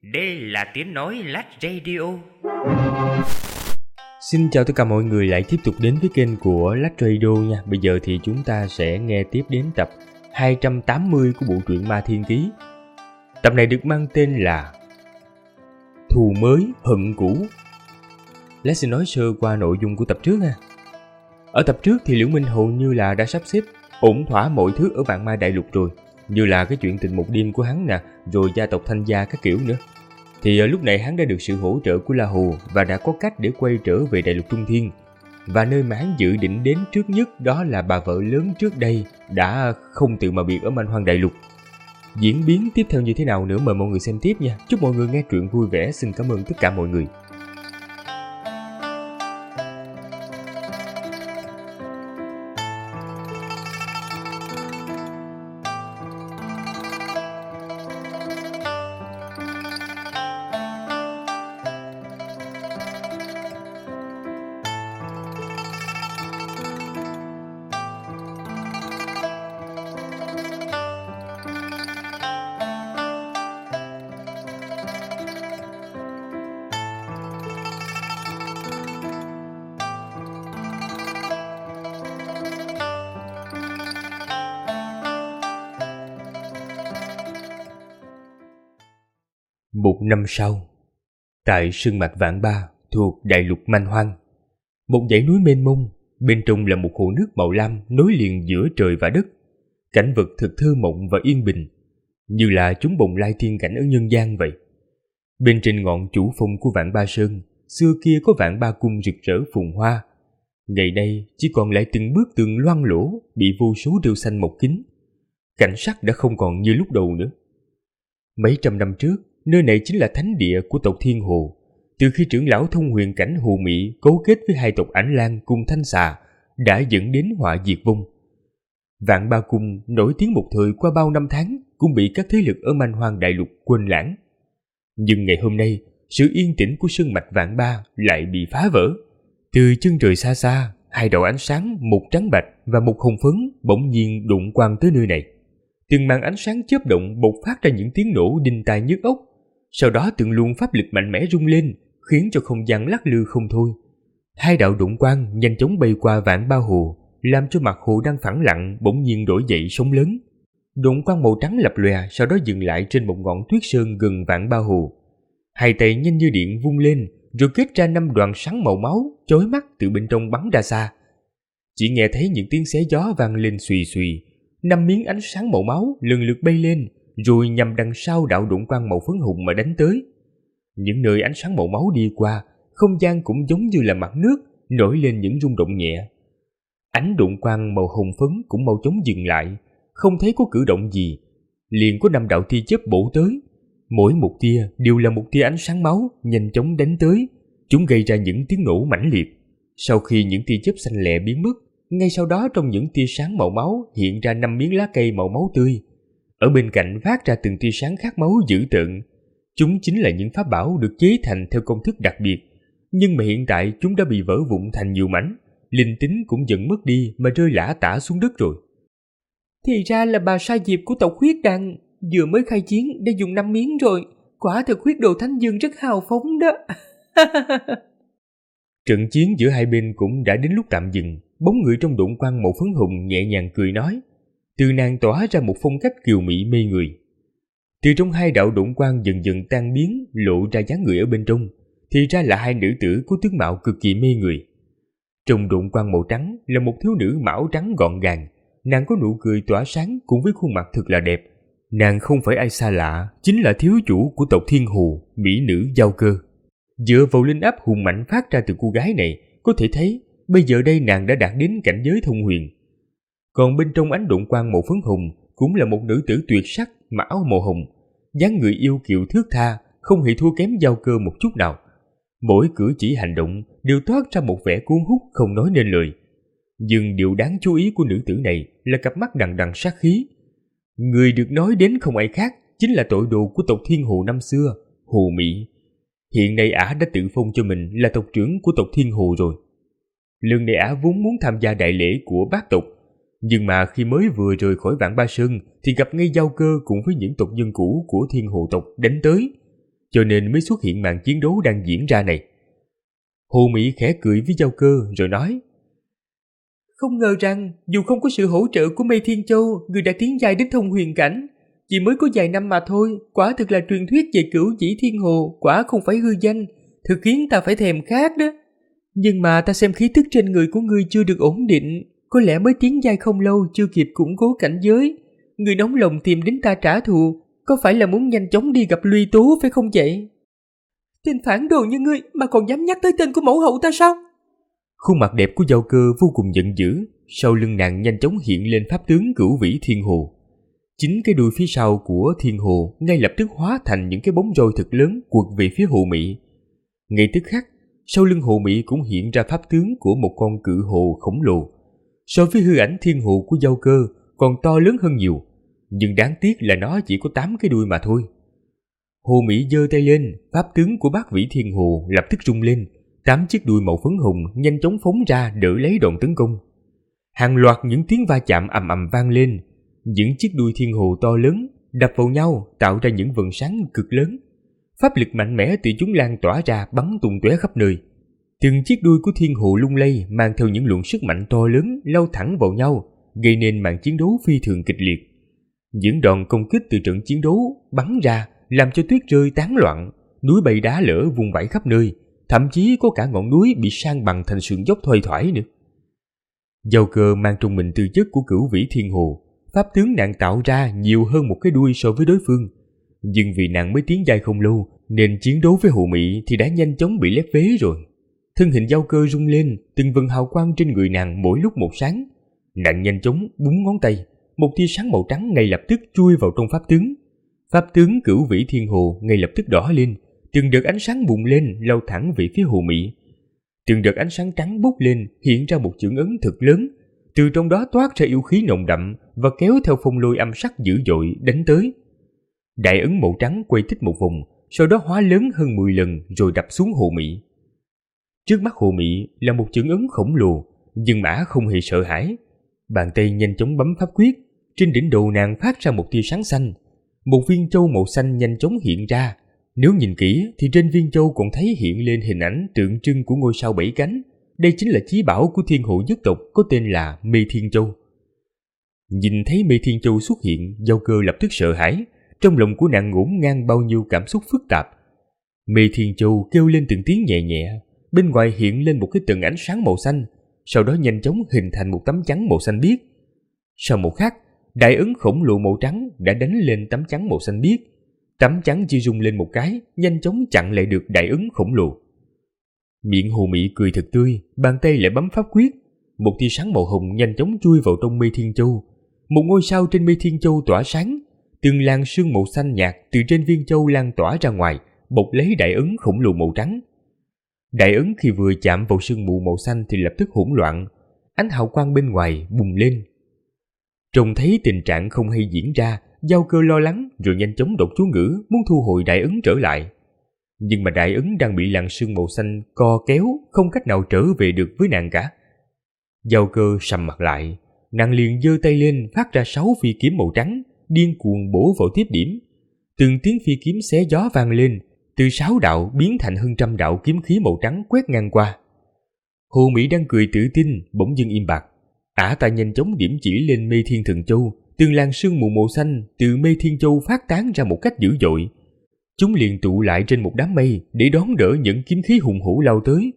Đây là tiếng nói Lách Radio. Xin chào tất cả mọi người lại tiếp tục đến với kênh của Lách Radio nha. Bây giờ thì chúng ta sẽ nghe tiếp đến tập 280 của bộ truyện Ma Thiên Ký. Tập này được mang tên là Thù mới hận cũ. Lách sẽ nói sơ qua nội dung của tập trước ha. Ở tập trước thì Liễu Minh hầu như là đã sắp xếp ổn thỏa mọi thứ ở Vạn Ma Đại Lục rồi, như là cái chuyện tình một đêm của hắn nè, rồi gia tộc Thanh Gia các kiểu nữa. Thì lúc này hắn đã được sự hỗ trợ của La Hồ và đã có cách để quay trở về Đại Lục Trung Thiên. Và nơi mà hắn dự định đến trước nhất đó là bà vợ lớn trước đây đã không tự mà biệt ở Man Hoang Đại Lục. Diễn biến tiếp theo như thế nào nữa mời mọi người xem tiếp nha. Chúc mọi người nghe truyện vui vẻ. Xin cảm ơn tất cả mọi người. Một năm sau, tại sơn mạch Vạn Ba thuộc Đại Lục Man Hoang, một dãy núi mênh mông, bên trong là một hồ nước màu lam nối liền giữa trời và đất. Cảnh vật thật thơ mộng và yên bình, như là chúng bồng lai thiên cảnh ở nhân gian vậy. Bên trên ngọn chủ phong của Vạn Ba Sơn, xưa kia có Vạn Ba Cung rực rỡ phồn hoa. Ngày nay chỉ còn lại từng bức tường loang lổ bị vô số rêu xanh mọc kín. Cảnh sắc đã không còn như lúc đầu nữa. Mấy trăm năm trước, nơi này chính là thánh địa của tộc Thiên Hồ. Từ khi trưởng lão thông huyền cảnh Hồ Mỹ cấu kết với hai tộc Ảnh Lan cùng Thanh Xà, đã dẫn đến họa diệt vong. Vạn Ba Cung nổi tiếng một thời qua bao năm tháng, cũng bị các thế lực ở Man Hoang Đại Lục quên lãng. Nhưng ngày hôm nay, sự yên tĩnh của sơn mạch Vạn Ba lại bị phá vỡ. Từ chân trời xa xa, hai đạo ánh sáng, một trắng bạch và một hồng phấn bỗng nhiên đụng quang tới nơi này. Từng màn ánh sáng chớp động bộc phát ra những tiếng nổ đinh tai nhức óc. Sau đó từng luồng pháp lực mạnh mẽ rung lên, khiến cho không gian lắc lư không thôi. Hai đạo đụng quang nhanh chóng bay qua Vạn Ba Hồ, làm cho mặt hồ đang phẳng lặng bỗng nhiên đổi dậy sóng lớn. Đụng quang màu trắng lập lòe, sau đó dừng lại trên một ngọn tuyết sơn gần Vạn Ba Hồ. Hai tay nhanh như điện vung lên, rồi kết ra 5 đoàn sáng màu máu chói mắt từ bên trong bắn ra xa. Chỉ nghe thấy những tiếng xé gió vang lên xùy xùy. 5 miếng ánh sáng màu máu lần lượt bay lên, rồi nhằm đằng sau đạo đụng quang màu phấn hồng mà đánh tới. Những nơi ánh sáng màu máu đi qua, không gian cũng giống như là mặt nước, nổi lên những rung động nhẹ. Ánh đụng quang màu hồng phấn cũng mau chóng dừng lại, không thấy có cử động gì. Liền có 5 đạo tia chớp bổ tới. Mỗi một tia đều là một tia ánh sáng máu nhanh chóng đánh tới. Chúng gây ra những tiếng nổ mãnh liệt. Sau khi những tia chớp xanh lẹ biến mất, ngay sau đó trong những tia sáng màu máu hiện ra 5 miếng lá cây màu máu tươi. Ở bên cạnh phát ra từng tia sáng khát máu dữ tợn. Chúng chính là những pháp bảo được chế thành theo công thức đặc biệt. Nhưng mà hiện tại chúng đã bị vỡ vụn thành nhiều mảnh. Linh tính cũng dần mất đi mà rơi lả tả xuống đất rồi. Thì ra là bà Sa Diệp của tộc Huyết Đằng, vừa mới khai chiến đã dùng 5 miếng rồi. Quả thực huyết đồ Thánh Dương rất hào phóng đó. Trận chiến giữa hai bên cũng đã đến lúc tạm dừng. Bóng người trong đụng quang màu phấn hồng nhẹ nhàng cười nói. Từ nàng tỏa ra một phong cách kiều mỹ mê người. Từ trong hai đạo đụng quang dần dần tan biến, lộ ra dáng người ở bên trong. Thì ra là hai nữ tử có tướng mạo cực kỳ mê người. Trong đụng quang màu trắng là một thiếu nữ mão trắng gọn gàng. Nàng có nụ cười tỏa sáng cùng với khuôn mặt thật là đẹp. Nàng không phải ai xa lạ, chính là thiếu chủ của tộc Thiên Hồ, mỹ nữ Giao Cơ. Dựa vào linh áp hùng mạnh phát ra từ cô gái này, có thể thấy bây giờ đây nàng đã đạt đến cảnh giới thông huyền. Còn bên trong ánh đụng quang màu phấn hồng cũng là một nữ tử tuyệt sắc, mặc áo màu hồng, dáng người yêu kiều thướt tha, không hề thua kém Giao Cơ một chút nào. Mỗi cử chỉ hành động đều toát ra một vẻ cuốn hút không nói nên lời. Nhưng điều đáng chú ý của nữ tử này là cặp mắt đằng đằng sát khí. Người được nói đến không ai khác chính là tội đồ của tộc Thiên Hồ năm xưa, Hồ Mỹ. Hiện nay ả đã tự phong cho mình là tộc trưởng của tộc Thiên Hồ rồi. Lần này ả vốn muốn tham gia đại lễ của bác tộc, nhưng mà khi mới vừa rời khỏi Vạn Ba Sơn thì gặp ngay Giao Cơ cùng với những tộc nhân cũ của Thiên Hồ tộc đánh tới. cho nên mới xuất hiện màn chiến đấu đang diễn ra này. Hồ Mỹ khẽ cười với Giao Cơ rồi nói: Không ngờ rằng dù không có sự hỗ trợ của Mê Thiên Châu, người đã tiến giai đến thông huyền cảnh. Chỉ mới có vài năm mà thôi, quả thực là truyền thuyết về Cửu Vĩ Thiên Hồ, quả không phải hư danh, thực khiến ta phải thèm khát đó. Nhưng mà ta xem khí tức trên người của ngươi chưa được ổn định, có lẽ mới tiến giai không lâu, chưa kịp củng cố cảnh giới. Ngươi nóng lòng tìm đến ta trả thù, có phải là muốn nhanh chóng đi gặp Luy Tú phải không vậy? Tên phản đồ như ngươi mà còn dám nhắc tới tên của mẫu hậu ta sao? Khuôn mặt đẹp của Giao Cơ vô cùng giận dữ, sau lưng nàng nhanh chóng hiện lên pháp tướng Cửu Vĩ Thiên Hồ. Chính cái đuôi phía sau của Thiên Hồ ngay lập tức hóa thành những cái bóng roi thật lớn quật về phía Hồ Mỹ. Ngay tức khắc, sau lưng Hồ Mỹ cũng hiện ra pháp tướng của một con cự hồ khổng lồ. So với hư ảnh Thiên Hồ của Giao Cơ còn to lớn hơn nhiều, nhưng đáng tiếc là nó chỉ có 8 cái đuôi mà thôi. Hồ Mỹ giơ tay lên, pháp tướng của Bát Vĩ Thiên Hồ lập tức rung lên, 8 chiếc đuôi màu phấn hồng nhanh chóng phóng ra đỡ lấy đòn tấn công. Hàng loạt những tiếng va chạm ầm ầm vang lên, những chiếc đuôi Thiên Hồ to lớn đập vào nhau tạo ra những vầng sáng cực lớn. Pháp lực mạnh mẽ từ chúng lan tỏa ra bắn tung tóe khắp nơi. Từng chiếc đuôi của Thiên Hồ lung lay mang theo những luồng sức mạnh to lớn lao thẳng vào nhau, gây nên màn chiến đấu phi thường kịch liệt. Những đòn công kích từ trận chiến đấu bắn ra làm cho tuyết rơi tán loạn, núi bay đá lở vung vãi khắp nơi, thậm chí có cả ngọn núi bị san bằng thành sườn dốc thoai thoải nữa. Giao Cơ mang trong mình tư chất của Cửu Vĩ Thiên Hồ, pháp tướng nàng tạo ra nhiều hơn một cái đuôi so với đối phương. Nhưng vì nàng mới tiến giai không lâu, nên chiến đấu với Hồ Mỹ thì đã nhanh chóng bị lép vế rồi. Thân hình Giao Cơ rung lên, từng vầng hào quang trên người nàng mỗi lúc một sáng. Nàng nhanh chóng búng ngón tay, một tia sáng màu trắng ngay lập tức chui vào trong pháp tướng. Pháp tướng Cửu Vĩ Thiên Hồ ngay lập tức đỏ lên, từng đợt ánh sáng bùng lên lao thẳng về phía Hồ Mỹ. Từng đợt ánh sáng trắng bốc lên hiện ra một chưởng ấn thật lớn, từ trong đó toát ra yêu khí nồng đậm và kéo theo phong lôi âm sắc dữ dội đánh tới. Đại ấn màu trắng quay tích một vòng, sau đó hóa lớn hơn 10 lần rồi đập xuống Hồ Mỹ. Trước mắt Hồ Mỹ là một chưởng ấn khổng lồ, nhưng mã không hề sợ hãi. Bàn tay nhanh chóng bấm pháp quyết, trên đỉnh đầu nàng phát ra một tia sáng xanh. Một viên châu màu xanh nhanh chóng hiện ra. Nếu nhìn kỹ thì trên viên châu còn thấy hiện lên hình ảnh tượng trưng của ngôi sao 7 cánh. Đây chính là chí bảo của Thiên Hộ nhất tộc có tên là Mê Thiên Châu. Nhìn thấy Mê Thiên Châu xuất hiện, Giao Cơ lập tức sợ hãi. Trong lòng của nàng ngổn ngang bao nhiêu cảm xúc phức tạp. Mê Thiên Châu kêu lên từng tiếng nhẹ nhẹ, bên ngoài hiện lên một cái tầng ánh sáng màu xanh, sau đó nhanh chóng hình thành một tấm chắn màu xanh biếc. Sau một khắc, đại ấn khổng lồ màu trắng đã đánh lên tấm chắn màu xanh biếc. Tấm chắn chỉ rung lên một cái, nhanh chóng chặn lại được đại ấn khổng lồ. Miệng Hồ Mỹ cười thật tươi, bàn tay lại bấm pháp quyết. Một tia sáng màu hồng nhanh chóng chui vào trong Mê Thiên Châu. Một ngôi sao trên Mê Thiên Châu tỏa sáng, từng làn sương màu xanh nhạt từ trên viên châu lan tỏa ra ngoài, bọc lấy đại ấn khổng lồ màu trắng. Đại ấn khi vừa chạm vào sương mù màu xanh thì lập tức hỗn loạn, ánh hào quang bên ngoài bùng lên. Trông thấy tình trạng không hay diễn ra, Giao Cơ lo lắng rồi nhanh chóng đọc chú ngữ muốn thu hồi đại ấn trở lại. Nhưng mà đại ấn đang bị làn sương màu xanh co kéo, không cách nào trở về được với nàng cả. Giao Cơ sầm mặt lại, nàng liền giơ tay lên phát ra 6 phi kiếm màu trắng, điên cuồng bổ vào tiếp điểm. Từng tiếng phi kiếm xé gió vang lên, từ 6 đạo biến thành hơn 100 đạo kiếm khí màu trắng quét ngang qua. Hồ Mỹ đang cười tự tin, bỗng dưng im bặt. Ả ta nhanh chóng điểm chỉ lên Mê Thiên Thần Châu, từng làn sương mù màu xanh từ Mê Thiên Châu phát tán ra một cách dữ dội. Chúng liền tụ lại trên một đám mây để đón đỡ những kiếm khí hùng hổ lao tới.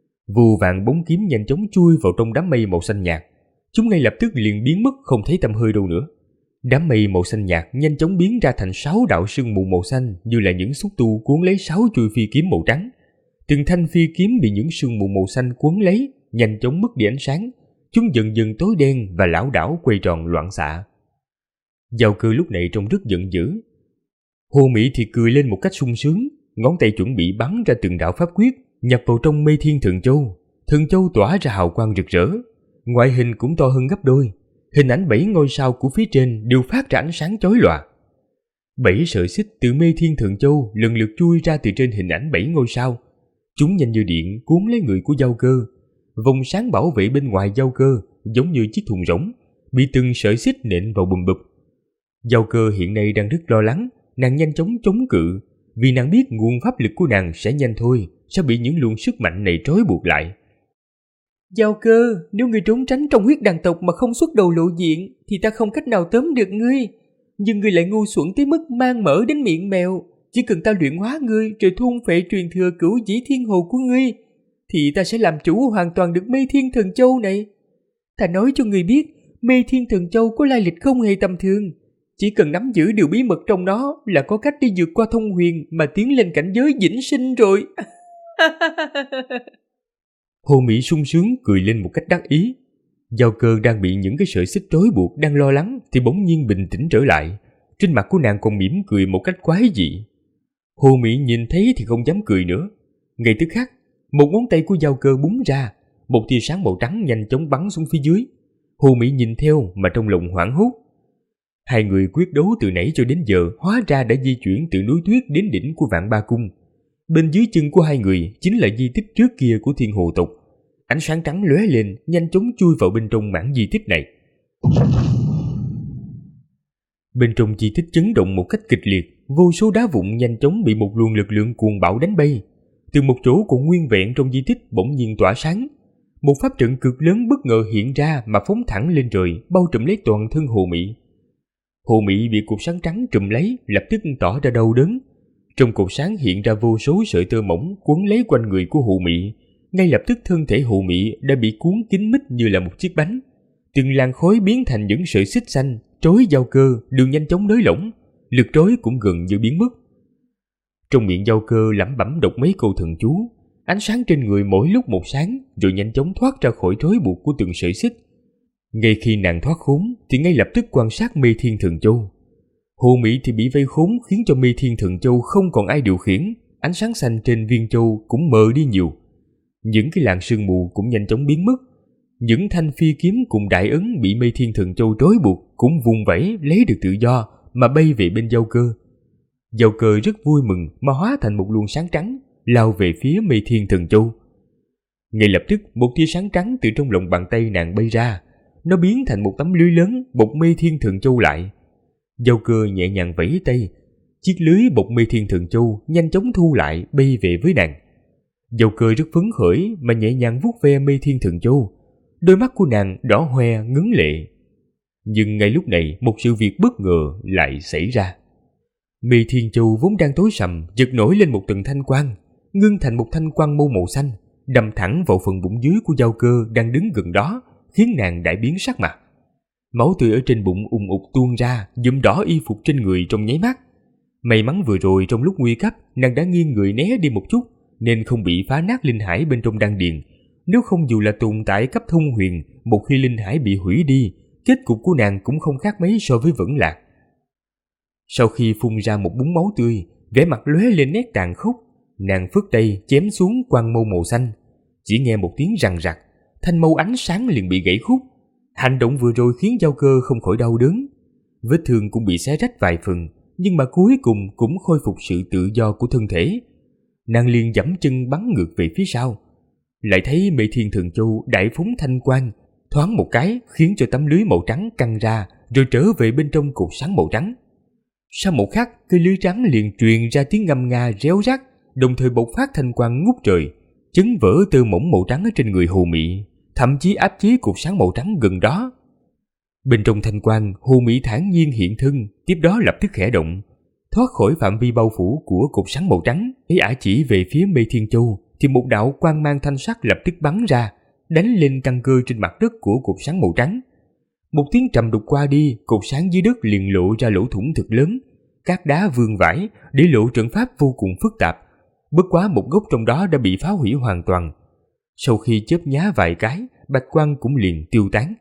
Vô vàng bóng kiếm nhanh chóng chui vào trong đám mây màu xanh nhạt. Chúng ngay lập tức liền biến mất không thấy tăm hơi đâu nữa. Đám mây màu xanh nhạt nhanh chóng biến ra thành 6 đạo sương mù màu xanh như là những xúc tu cuốn lấy 6 chuôi phi kiếm màu trắng. Từng thanh phi kiếm bị những sương mù màu xanh cuốn lấy, nhanh chóng mất đi ánh sáng. Chúng dần dần tối đen và lảo đảo quay tròn loạn xạ. Giao Cơ lúc này trông rất giận dữ. Hồ Mỹ thì cười lên một cách sung sướng, ngón tay chuẩn bị bắn ra từng đạo pháp quyết nhập vào trong Mê Thiên Thần Châu. Thần Châu tỏa ra hào quang rực rỡ, ngoại hình cũng to hơn gấp đôi. Hình ảnh 7 ngôi sao của phía trên đều phát ra ánh sáng chói lòa. 7 sợi xích từ Mê Thiên Thần Châu lần lượt chui ra từ trên hình ảnh 7 ngôi sao. Chúng nhanh như điện cuốn lấy người của Giao Cơ. Vòng sáng bảo vệ bên ngoài Giao Cơ giống như chiếc thùng rỗng, bị từng sợi xích nện vào bùm bụp. Giao Cơ hiện nay đang rất lo lắng, nàng nhanh chóng chống cự, vì nàng biết nguồn pháp lực của nàng sẽ nhanh thôi sẽ bị những luồng sức mạnh này trói buộc lại. Giao Cơ, nếu ngươi trốn tránh trong huyết đàn tộc mà không xuất đầu lộ diện thì ta không cách nào tóm được ngươi. Nhưng ngươi lại ngu xuẩn tới mức mang mỡ đến miệng mèo. Chỉ cần ta luyện hóa ngươi rồi thôn phệ truyền thừa cửu dĩ thiên hồ của ngươi thì ta sẽ làm chủ hoàn toàn được Mê Thiên Thần Châu này. Ta nói cho ngươi biết, Mê Thiên Thần Châu có lai lịch không hề tầm thường. Chỉ cần nắm giữ điều bí mật trong nó là có cách đi vượt qua thông huyền mà tiến lên cảnh giới vĩnh sinh rồi. Hồ Mỹ sung sướng cười lên một cách đắc ý. Giao Cơ đang bị những cái sợi xích trói buộc đang lo lắng thì bỗng nhiên bình tĩnh trở lại. Trên mặt của nàng còn mỉm cười một cách quái dị. Hồ Mỹ nhìn thấy thì không dám cười nữa. Ngay tức khắc, một ngón tay của Giao Cơ búng ra, một tia sáng màu trắng nhanh chóng bắn xuống phía dưới. Hồ Mỹ nhìn theo mà trong lòng hoảng hốt. Hai người quyết đấu từ nãy cho đến giờ hóa ra đã di chuyển từ núi tuyết đến đỉnh của Vạn Ba Cung. Bên dưới chân của hai người chính là di tích trước kia của Thiên Hồ tộc. Ánh sáng trắng lóe lên, nhanh chóng chui vào bên trong mảng di tích này. Bên trong di tích chấn động một cách kịch liệt, vô số đá vụn nhanh chóng bị một luồng lực lượng cuồng bạo đánh bay. Từ một chỗ còn nguyên vẹn trong di tích bỗng nhiên tỏa sáng. Một pháp trận cực lớn bất ngờ hiện ra mà phóng thẳng lên trời, bao trùm lấy toàn thân Hồ Mỹ. Hồ Mỹ bị cột sáng trắng trùm lấy, lập tức tỏ ra đau đớn. Trong cột sáng hiện ra vô số sợi tơ mỏng quấn lấy quanh người của Hồ Mỹ. Ngay lập tức thân thể Hồ Mỹ đã bị cuốn kín mít như là một chiếc bánh. Từng làn khói biến thành những sợi xích xanh, trói Giao Cơ đường nhanh chóng nới lỏng, lực trói cũng gần như biến mất. Trong miệng Giao Cơ lẩm bẩm đọc mấy câu thần chú, ánh sáng trên người mỗi lúc một sáng, rồi nhanh chóng thoát ra khỏi trói buộc của từng sợi xích. Ngay khi nàng thoát khốn thì ngay lập tức quan sát Mê Thiên Thần Châu. Hồ Mỹ thì bị vây khốn khiến cho Mê Thiên Thần Châu không còn ai điều khiển, ánh sáng xanh trên viên châu cũng mờ đi nhiều. Những cái làn sương mù cũng nhanh chóng biến mất. Những thanh phi kiếm cùng đại ấn bị Mê Thiên Thần Châu trói buộc cũng vùng vẫy lấy được tự do mà bay về bên Giao Cơ. Giao Cơ rất vui mừng mà hóa thành một luồng sáng trắng lao về phía Mê Thiên Thần Châu. Ngay lập tức một tia sáng trắng từ trong lòng bàn tay nàng bay ra, nó biến thành một tấm lưới lớn bọc Mê Thiên Thần Châu lại. Giao Cơ nhẹ nhàng vẫy tay, chiếc lưới bọc Mê Thiên Thần Châu nhanh chóng thu lại bay về với nàng. Giao Cơ rất phấn khởi mà nhẹ nhàng vuốt ve Mê Thiên Thần Châu, đôi mắt của nàng đỏ hoe ngấn lệ. Nhưng ngay lúc này một sự việc bất ngờ lại xảy ra. Mê Thiên Châu vốn đang tối sầm chợt nổi lên một tầng thanh quang, ngưng thành một thanh quang mâu màu xanh, đâm thẳng vào phần bụng dưới của Giao Cơ đang đứng gần đó, khiến nàng đại biến sắc mặt. Máu tươi ở trên bụng ùn ục tuôn ra, nhuộm đỏ y phục trên người trong nháy mắt. May mắn vừa rồi trong lúc nguy cấp nàng đã nghiêng người né đi một chút, nên không bị phá nát linh hải bên trong đan điền. Nếu không dù là tồn tại cấp thông huyền, một khi linh hải bị hủy đi, kết cục của nàng cũng không khác mấy so với Vẫn Lạc. Sau khi phun ra một búng máu tươi, vẻ mặt lóe lên nét tàn khốc, nàng phất tay chém xuống quang mâu màu xanh. Chỉ nghe một tiếng rằn rặc, thanh mâu ánh sáng liền bị gãy khúc. Hành động vừa rồi khiến Giao Cơ không khỏi đau đớn. Vết thương cũng bị xé rách vài phần, nhưng mà cuối cùng cũng khôi phục sự tự do của thân thể. Nàng liền giẫm chân bắn ngược về phía sau. Lại thấy Mê Thiên Thần Châu đại phóng thanh quang, thoáng một cái khiến cho tấm lưới màu trắng căng ra, rồi trở về bên trong cột sáng màu trắng. Sau một khắc, cây lưới trắng liền truyền ra tiếng ngâm nga réo rắt, đồng thời bộc phát thanh quang ngút trời, chấn vỡ tơ mỏng màu trắng ở trên người Hồ Mỹ, thậm chí áp chế cột sáng màu trắng gần đó. Bên trong thanh quang, Hồ Mỹ thản nhiên hiện thân, tiếp đó lập tức khẽ động, thoát khỏi phạm vi bao phủ của cột sáng màu trắng. Ý ả chỉ về phía Mê Thiên Châu thì một đạo quang mang thanh sắc lập tức bắn ra, đánh lên căn cơ trên mặt đất của cột sáng màu trắng. Một tiếng trầm đục qua đi, cột sáng dưới đất liền lộ ra lỗ thủng thực lớn, các đá vương vãi để lộ trận pháp vô cùng phức tạp. Bất quá một góc trong đó đã bị phá hủy hoàn toàn. Sau khi chớp nhá vài cái, bạch quang cũng liền tiêu tán.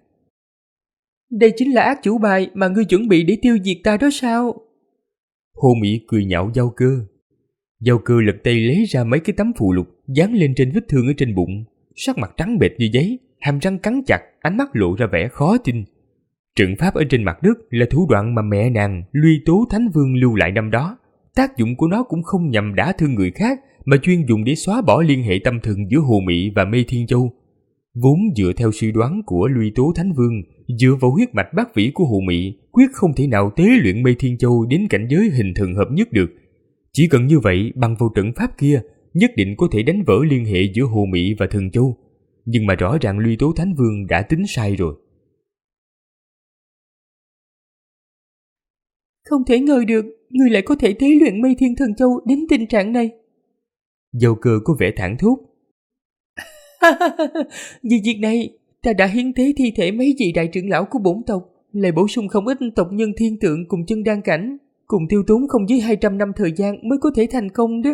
Đây chính là ác chủ bài mà ngươi chuẩn bị để tiêu diệt ta đó sao? Hồ Mỹ cười nhạo Giao Cơ. Giao Cơ lật tay lấy ra mấy cái tấm phù lục dán lên trên vết thương ở trên bụng, sắc mặt trắng bệch như giấy, hàm răng cắn chặt, ánh mắt lộ ra vẻ khó tin. Trận pháp ở trên mặt đất là thủ đoạn mà mẹ nàng Luy Tố Thánh Vương lưu lại năm đó. Tác dụng của nó cũng không nhằm đả thương người khác, mà chuyên dùng để xóa bỏ liên hệ tâm thần giữa Hồ Mỹ và Mê Thiên Châu. Vốn dựa theo suy đoán của Luy Tố Thánh Vương, dựa vào huyết mạch bát vĩ của Hồ Mỹ, quyết không thể nào tế luyện Mê Thiên Châu đến cảnh giới hình thần hợp nhất được. Chỉ cần như vậy, bằng vào trận pháp kia, nhất định có thể đánh vỡ liên hệ giữa Hồ Mị và Thần Châu. Nhưng mà rõ ràng Luy Tố Thánh Vương đã tính sai rồi. Không thể ngờ được, người lại có thể tế luyện Mây Thiên Thần Châu đến tình trạng này. Giao Cơ có vẻ thảng thốt. Vì việc này, ta đã hiến tế thi thể mấy vị đại trưởng lão của bổn tộc, lại bổ sung không ít tộc nhân thiên tượng cùng chân đan cảnh, cùng tiêu tốn không dưới 200 năm thời gian mới có thể thành công đó.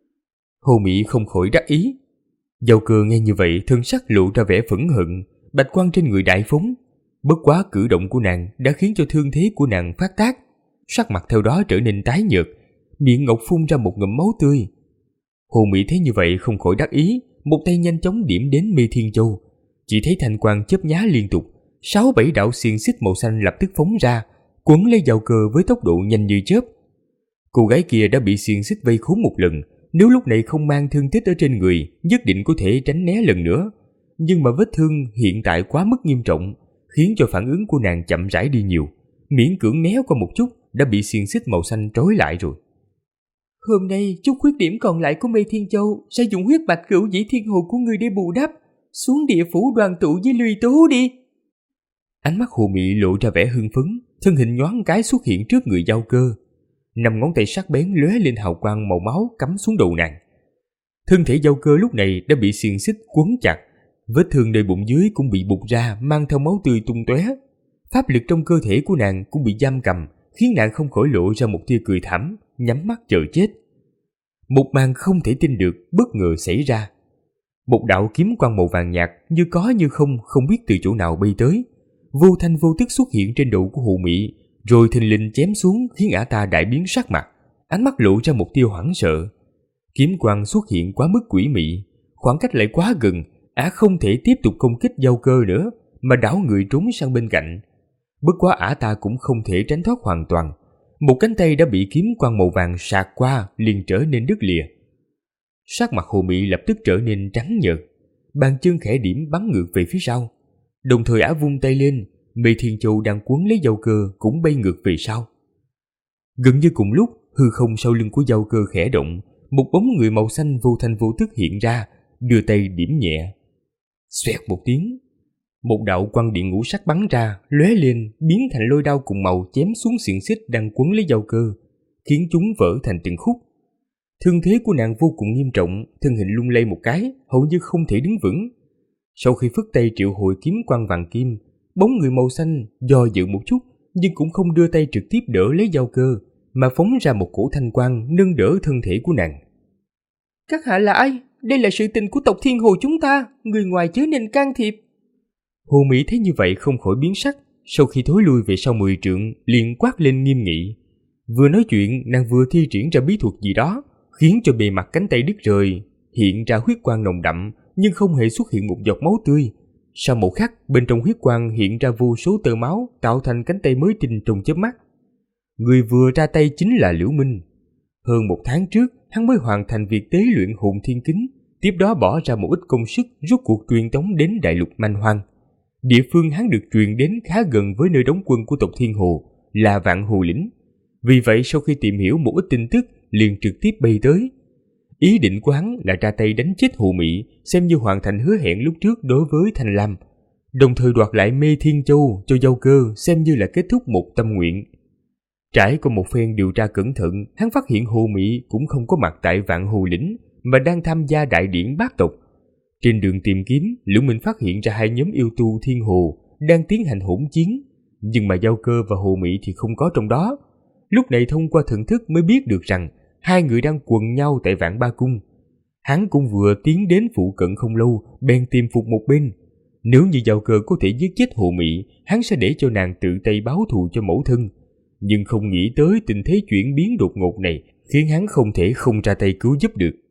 Hồ Mị không khỏi đắc ý. Giao Cơ nghe như vậy, thân sắc lộ ra vẻ phẫn hận, bạch quang trên người đại phóng. Bất quá cử động của nàng đã khiến cho thương thế của nàng phát tác, sắc mặt theo đó trở nên tái nhợt, miệng ngọc phun ra một ngụm máu tươi. Hồ Mị thấy như vậy không khỏi đắc ý, một tay nhanh chóng điểm đến Mê Thiên Châu. Chỉ thấy thanh quang chớp nhá liên tục, 6-7 đạo xiềng xích màu xanh lập tức phóng ra, quấn lấy Giao Cơ với tốc độ nhanh như chớp. Cô gái kia đã bị xiềng xích vây khốn một lần, nếu lúc này không mang thương tích ở trên người, nhất định có thể tránh né lần nữa. Nhưng mà vết thương hiện tại quá mức nghiêm trọng, khiến cho phản ứng của nàng chậm rãi đi nhiều, miễn cưỡng né qua một chút đã bị xiềng xích màu xanh trói lại rồi. Hôm nay chút khuyết điểm còn lại của Mây Thiên Châu sẽ dùng huyết bạch cửu dĩ thiên hồ của người để bù đắp, xuống địa phủ đoàn tụ với Luy Tố đi. Ánh mắt Hồ Mị lộ ra vẻ hưng phấn, thân hình nhoáng cái xuất hiện trước người Giao Cơ. 5 ngón tay sắc bén lóe lên hào quang màu máu cắm xuống đầu nàng. Thân thể Giao Cơ lúc này đã bị xiềng xích quấn chặt, vết thương nơi bụng dưới cũng bị bục ra mang theo máu tươi tung tóe. Pháp lực trong cơ thể của nàng cũng bị giam cầm, khiến nàng không khỏi lộ ra một tia cười thảm, nhắm mắt chờ chết. Một màn không thể tin được bất ngờ xảy ra. Một đạo kiếm quang màu vàng nhạt như có như không, không biết từ chỗ nào bay tới, vô thanh vô tức xuất hiện trên đầu của Hồ Mị, rồi thình lình chém xuống khiến ả ta đại biến sắc mặt, ánh mắt lộ ra một tia hoảng sợ. Kiếm quang xuất hiện quá mức quỷ mị, khoảng cách lại quá gần, ả không thể tiếp tục công kích Giao Cơ nữa, mà đảo người trốn sang bên cạnh. Bất quá ả ta cũng không thể tránh thoát hoàn toàn, một cánh tay đã bị kiếm quang màu vàng sạc qua liền trở nên đứt lìa. Sắc mặt Hồ Mị lập tức trở nên trắng nhợt, bàn chân khẽ điểm bắn ngược về phía sau, đồng thời ả vung tay lên, Mây Thiên Châu đang quấn lấy Giao Cơ cũng bay ngược về sau. Gần như cùng lúc, hư không sau lưng của Giao Cơ khẽ động, một bóng người màu xanh vô thanh vô tức hiện ra, đưa tay điểm nhẹ. Xoẹt một tiếng, một đạo quang điện ngũ sắc bắn ra, lóe lên, biến thành lôi đao cùng màu chém xuống xiềng xích đang quấn lấy Giao Cơ, khiến chúng vỡ thành từng khúc. Thương thế của nàng vô cùng nghiêm trọng, thân hình lung lay một cái, hầu như không thể đứng vững. Sau khi phất tay triệu hồi kiếm quang vàng kim, bóng người màu xanh do dự một chút, nhưng cũng không đưa tay trực tiếp đỡ lấy Giao Cơ, mà phóng ra một cổ thanh quang nâng đỡ thân thể của nàng. Các hạ là ai? Đây là sự tình của tộc Thiên Hồ chúng ta, người ngoài chớ nên can thiệp. Hồ Mị thấy như vậy không khỏi biến sắc, sau khi thối lui về sau 10 trượng, liền quát lên nghiêm nghị. Vừa nói chuyện, nàng vừa thi triển ra bí thuật gì đó, khiến cho bề mặt cánh tay đứt rời, hiện ra huyết quang nồng đậm, nhưng không hề xuất hiện một giọt máu tươi. Sau một khắc, bên trong huyết quang hiện ra vô số tơ máu, tạo thành cánh tay mới tinh trong chớp mắt. Người vừa ra tay chính là Liễu Minh. Hơn 1 tháng trước, hắn mới hoàn thành việc tế luyện hồn thiên kính, tiếp đó bỏ ra một ít công sức rút cuộc truyền tống đến đại lục Manh Hoang. Địa phương hắn được truyền đến khá gần với nơi đóng quân của tộc Thiên Hồ, là Vạn Hồ Lĩnh. Vì vậy sau khi tìm hiểu một ít tin tức, liền trực tiếp bay tới. Ý định của hắn là ra tay đánh chết Hồ Mị, xem như hoàn thành hứa hẹn lúc trước đối với Thanh Lam, đồng thời đoạt lại Mê Thiên Châu cho Giao Cơ, xem như là kết thúc một tâm nguyện. Trải qua một phen điều tra cẩn thận, hắn phát hiện Hồ Mị cũng không có mặt tại Vạn Hồ Lĩnh, mà đang tham gia đại điển bát tộc. Trên đường tìm kiếm, Liễu Minh phát hiện ra 2 nhóm yêu tu Thiên Hồ đang tiến hành hỗn chiến, nhưng mà Giao Cơ và Hồ Mị thì không có trong đó. Lúc này thông qua thần thức mới biết được rằng 2 người đang quần nhau tại Vạn Ba Cung. Hắn cũng vừa tiến đến phụ cận không lâu, bèn tìm phục một bên. Nếu như Giao Cơ có thể giết chết Hồ Mị, hắn sẽ để cho nàng tự tay báo thù cho mẫu thân. Nhưng không nghĩ tới tình thế chuyển biến đột ngột này, khiến hắn không thể không ra tay cứu giúp được.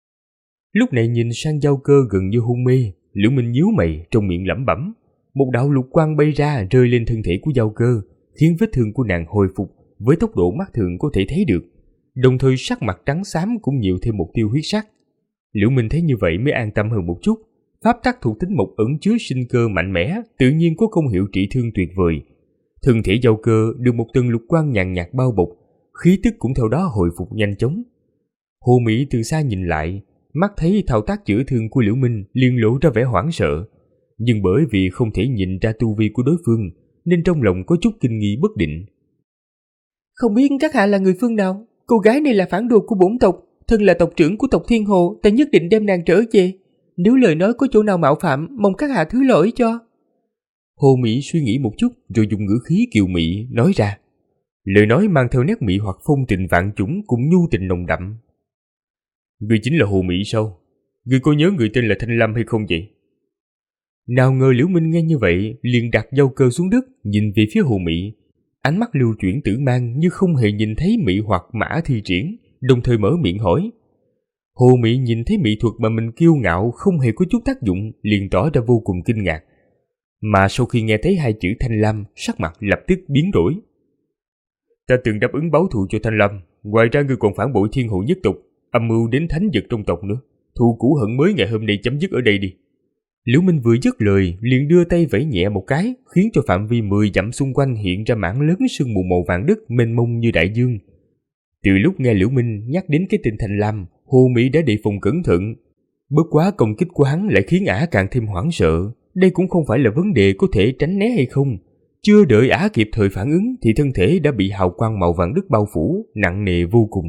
Lúc này nhìn sang Giao Cơ gần như hôn mê, Liễu Minh nhíu mày, trong miệng lẩm bẩm. Một đạo lục quang bay ra rơi lên thân thể của Giao Cơ, khiến vết thương của nàng hồi phục với tốc độ mắt thường có thể thấy được. Đồng thời sắc mặt trắng xám cũng nhiều thêm một tia huyết sắc. Liễu Minh thấy như vậy mới an tâm hơn một chút. Pháp tắc thuộc tính mộc ẩn chứa sinh cơ mạnh mẽ, tự nhiên có công hiệu trị thương tuyệt vời. Thân thể Giao Cơ được một tầng lục quang nhàn nhạt bao bọc, khí tức cũng theo đó hồi phục nhanh chóng. Hồ Mỹ từ xa nhìn lại, mắt thấy thao tác chữa thương của Liễu Minh liền lộ ra vẻ hoảng sợ, nhưng bởi vì không thể nhìn ra tu vi của đối phương nên trong lòng có chút kinh nghi bất định. Không biết các hạ là người phương nào? Cô gái này là phản đồ của bổn tộc, thân là tộc trưởng của tộc Thiên Hồ, ta nhất định đem nàng trở về. Nếu lời nói có chỗ nào mạo phạm, mong các hạ thứ lỗi cho. Hồ Mỹ suy nghĩ một chút rồi dùng ngữ khí kiều mị nói ra. Lời nói mang theo nét mị hoặc phong tình vạn chủng cùng nhu tình nồng đậm. Người chính là Hồ Mỹ sao? Người có nhớ người tên là Thanh Lâm hay không vậy? Nào ngờ Liễu Minh nghe như vậy liền đặt dao cơ xuống đất, nhìn về phía Hồ Mỹ, ánh mắt lưu chuyển tử mang như không hề nhìn thấy mỹ hoặc mã thi triển, đồng thời mở miệng hỏi. Hồ Mỹ nhìn thấy mỹ thuật mà mình kiêu ngạo không hề có chút tác dụng, liền tỏ ra vô cùng kinh ngạc. Mà sau khi nghe thấy hai chữ Thanh Lam, sắc mặt lập tức biến đổi. Ta từng đáp ứng báo thù cho Thanh Lam, ngoài ra ngươi còn phản bội Thiên Hộ nhất tộc, âm mưu đến thánh vực trong tộc nữa. Thù cũ hận mới ngày hôm nay chấm dứt ở đây đi. Liễu Minh vừa dứt lời liền đưa tay vẫy nhẹ một cái, khiến cho phạm vi 10 dặm xung quanh hiện ra mảng lớn sương mù màu vàng đất mênh mông như đại dương. Từ lúc nghe Liễu Minh nhắc đến cái tên Thanh Lam, Hồ Mỹ đã đề phòng cẩn thận. Bất quá công kích của hắn lại khiến ả càng thêm hoảng sợ. Đây cũng không phải là vấn đề có thể tránh né hay không. Chưa đợi ả kịp thời phản ứng thì thân thể đã bị hào quang màu vàng đất bao phủ, nặng nề vô cùng.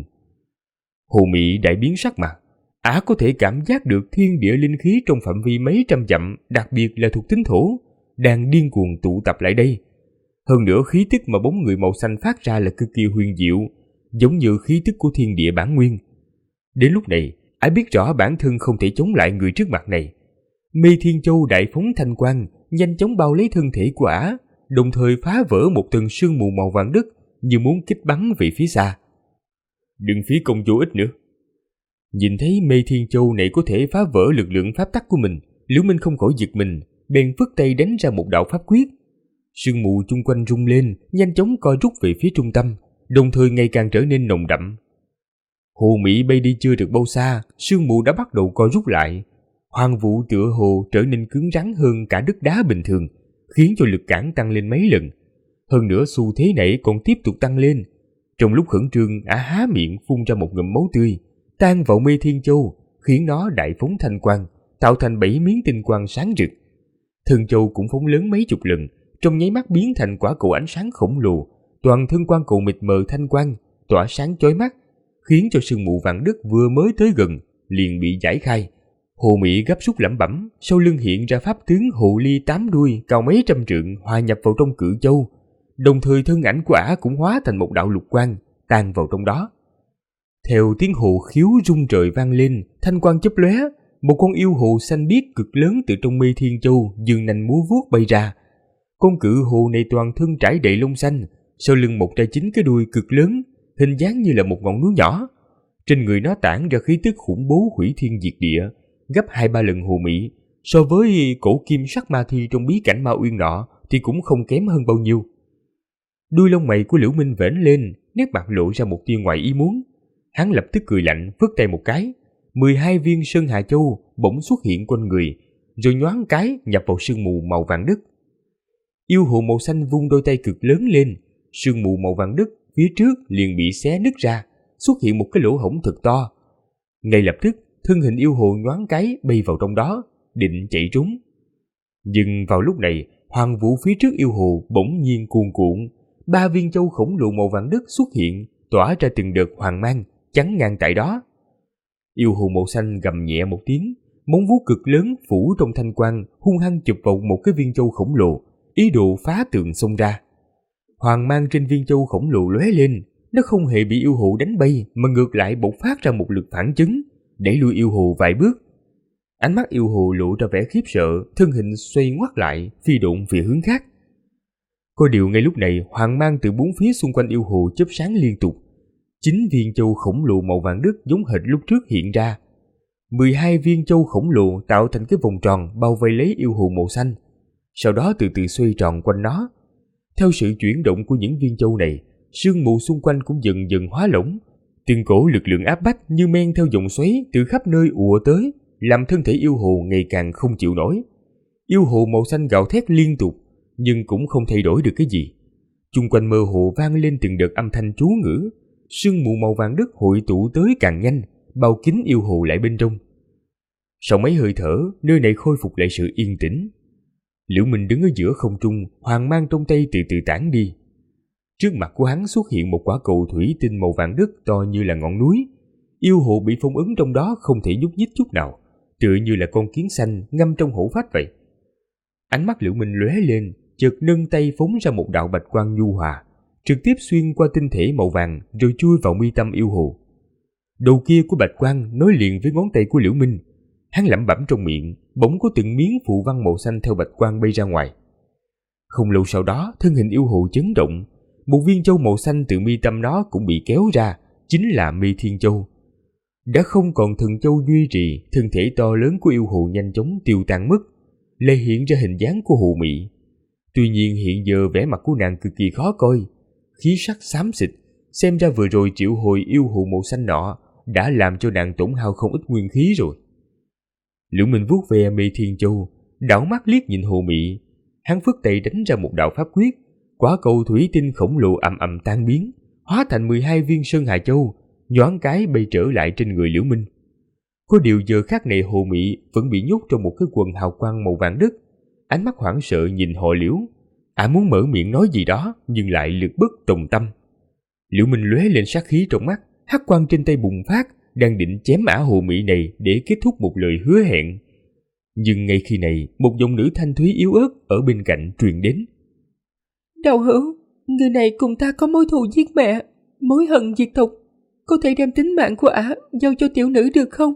Hồ Mỹ đại biến sắc mặt. Ả có thể cảm giác được thiên địa linh khí trong phạm vi mấy trăm dặm, đặc biệt là thuộc tính thổ, đang điên cuồng tụ tập lại đây. Hơn nữa khí tức mà bóng người màu xanh phát ra là cực kỳ huyền diệu, giống như khí tức của thiên địa bản nguyên. Đến lúc này, Ả biết rõ bản thân không thể chống lại người trước mặt này. Mê Thiên Châu đại phóng thanh quang, nhanh chóng bao lấy thân thể của Ả, đồng thời phá vỡ một tầng sương mù màu vàng đất, như muốn kích bắn về phía xa. Đừng phí công vô ích nữa. Nhìn thấy Mê Thiên Châu này có thể phá vỡ lực lượng pháp tắc của mình, Liễu Minh không khỏi giật mình, bèn phất tay đánh ra một đạo pháp quyết. Sương mù chung quanh rung lên, nhanh chóng co rút về phía trung tâm, đồng thời ngày càng trở nên nồng đậm. Hồ Mỹ bay đi chưa được bao xa, sương mù đã bắt đầu co rút lại. Hoang vu tựa hồ trở nên cứng rắn hơn cả đất đá bình thường, khiến cho lực cản tăng lên mấy lần. Hơn nữa xu thế này còn tiếp tục tăng lên. Trong lúc khẩn trương, Ả há miệng phun ra một ngụm máu tươi, tan vào Mê Thiên Châu, khiến nó đại phóng thanh quang, tạo thành 7 miếng tinh quang sáng rực. Thân châu cũng phóng lớn mấy chục lần, trong nháy mắt biến thành quả cầu ánh sáng khổng lồ, toàn thân quang cầu mịt mờ thanh quang, tỏa sáng chói mắt, khiến cho sương mù vàng đất vừa mới tới gần liền bị giải khai. Hồ Mỹ gấp rút lẩm bẩm, sau lưng hiện ra pháp tướng hồ ly 8 đuôi cao mấy trăm trượng hòa nhập vào trong cự châu, đồng thời thân ảnh của Ả cũng hóa thành một đạo lục quang tan vào trong đó. Theo tiếng hồ khiếu rung trời vang lên, thanh quang chớp lóe, một con yêu hồ xanh biếc cực lớn từ trong Mê Thiên Châu giương nanh múa vuốt bay ra. Con cự hồ này toàn thân trải đầy lông xanh, sau lưng mọc ra 9 cái đuôi cực lớn, hình dáng như là một ngọn núi nhỏ. Trên người nó tản ra khí tức khủng bố hủy thiên diệt địa, gấp 2-3 lần Hồ Mỹ. So với cổ kim sắc ma thi trong bí cảnh Ma Uyên nọ thì cũng không kém hơn bao nhiêu. Đuôi lông mày của Liễu Minh vểnh lên, nét mặt lộ ra một tia ngoài ý muốn. Hắn lập tức cười lạnh, phất tay một cái, 12 viên Sơn Hà Châu bỗng xuất hiện quanh người, rồi nhoáng cái nhập vào sương mù màu vàng đất. Yêu hồ màu xanh vung đôi tay cực lớn lên, sương mù màu vàng đất phía trước liền bị xé nứt ra, xuất hiện một cái lỗ hổng thật to. Ngay lập tức, thân hình yêu hồ nhoáng cái bay vào trong đó, định chạy trốn. Nhưng vào lúc này, hoàng vũ phía trước yêu hồ bỗng nhiên cuồn cuộn, 3 viên châu khổng lồ màu vàng đất xuất hiện, tỏa ra từng đợt hoàng mang, chắn ngang tại đó. Yêu hồ màu xanh gầm nhẹ một tiếng, móng vuốt cực lớn phủ trong thanh quang hung hăng chụp vào một cái viên châu khổng lồ, ý đồ phá tường xông ra. Hoàng mang trên viên châu khổng lồ lóe lên, nó không hề bị yêu hồ đánh bay mà ngược lại bộc phát ra một lực phản chấn, đẩy lui yêu hồ vài bước. Ánh mắt yêu hồ lộ ra vẻ khiếp sợ, thân hình xoay ngoắt lại, phi độn về hướng khác. Có điều ngay lúc này, hoàng mang từ bốn phía xung quanh yêu hồ chớp sáng liên tục. 9 viên châu khổng lồ màu vàng đất giống hệt lúc trước hiện ra. 12 viên châu khổng lồ tạo thành cái vòng tròn bao vây lấy yêu hồ màu xanh, sau đó từ từ xoay tròn quanh nó. Theo sự chuyển động của những viên châu này, sương mù xung quanh cũng dần dần hóa lỏng. Từng cổ lực lượng áp bách như men theo dòng xoáy từ khắp nơi ùa tới, làm thân thể yêu hồ ngày càng không chịu nổi. Yêu hồ màu xanh gào thét liên tục, nhưng cũng không thay đổi được cái gì. Chung quanh mơ hồ vang lên từng đợt âm thanh chú ngữ. Sương mù màu vàng đất hội tụ tới càng nhanh, bao kín yêu hồ lại bên trong. Sau mấy hơi thở, nơi này khôi phục lại sự yên tĩnh. Liễu Minh đứng ở giữa không trung, hoàng mang trong tay từ từ tản đi. Trước mặt của hắn xuất hiện một quả cầu thủy tinh màu vàng đất to như là ngọn núi. Yêu hồ bị phong ấn trong đó không thể nhúc nhích chút nào, tựa như là con kiến xanh ngâm trong hổ phách vậy. Ánh mắt Liễu Minh lóe lên, chợt nâng tay phóng ra một đạo bạch quang nhu hòa, trực tiếp xuyên qua tinh thể màu vàng rồi chui vào mi tâm yêu hồ. Đầu kia của bạch quang nối liền với ngón tay của Liễu Minh. Hắn lẩm bẩm trong miệng, bỗng có từng miếng phù văn màu xanh theo bạch quang bay ra ngoài. Không lâu sau đó, thân hình yêu hồ chấn động, một viên châu màu xanh từ mi tâm nó cũng bị kéo ra, chính là Mê Thiên Châu. Đã không còn thần châu duy trì, thân thể to lớn của yêu hồ nhanh chóng tiêu tan mất, lại hiện ra hình dáng của hồ mị. Tuy nhiên hiện giờ vẻ mặt của nàng cực kỳ khó coi, khí sắc xám xịt, xem ra vừa rồi triệu hồi yêu hồ màu xanh nọ đã làm cho nàng tổn hao không ít nguyên khí rồi. Liễu Minh vuốt ve Mê Thiên Châu, đảo mắt liếc nhìn hồ mị, hắn phất tay đánh ra một đạo pháp quyết, quả cầu thủy tinh khổng lồ ầm ầm tan biến, hóa thành 12 viên sơn hà châu, nhoáng cái bay trở lại trên người Liễu Minh. Có điều giờ khắc này hồ mị vẫn bị nhốt trong một cái quần hào quang màu vàng đất, ánh mắt hoảng sợ nhìn họ Liễu. Muốn mở miệng nói gì đó nhưng lại lực bất tòng tâm. Liễu Minh lóe lên sát khí trong mắt, hắc quang trên tay bùng phát, đang định chém hồ mị này để kết thúc một lời hứa hẹn. Nhưng ngay khi này, một giọng nữ thanh thúy yếu ớt ở bên cạnh truyền đến. Đạo hữu, người này cùng ta có mối thù giết mẹ, mối hận diệt tộc. Có thể đem tính mạng của ả giao cho tiểu nữ được không?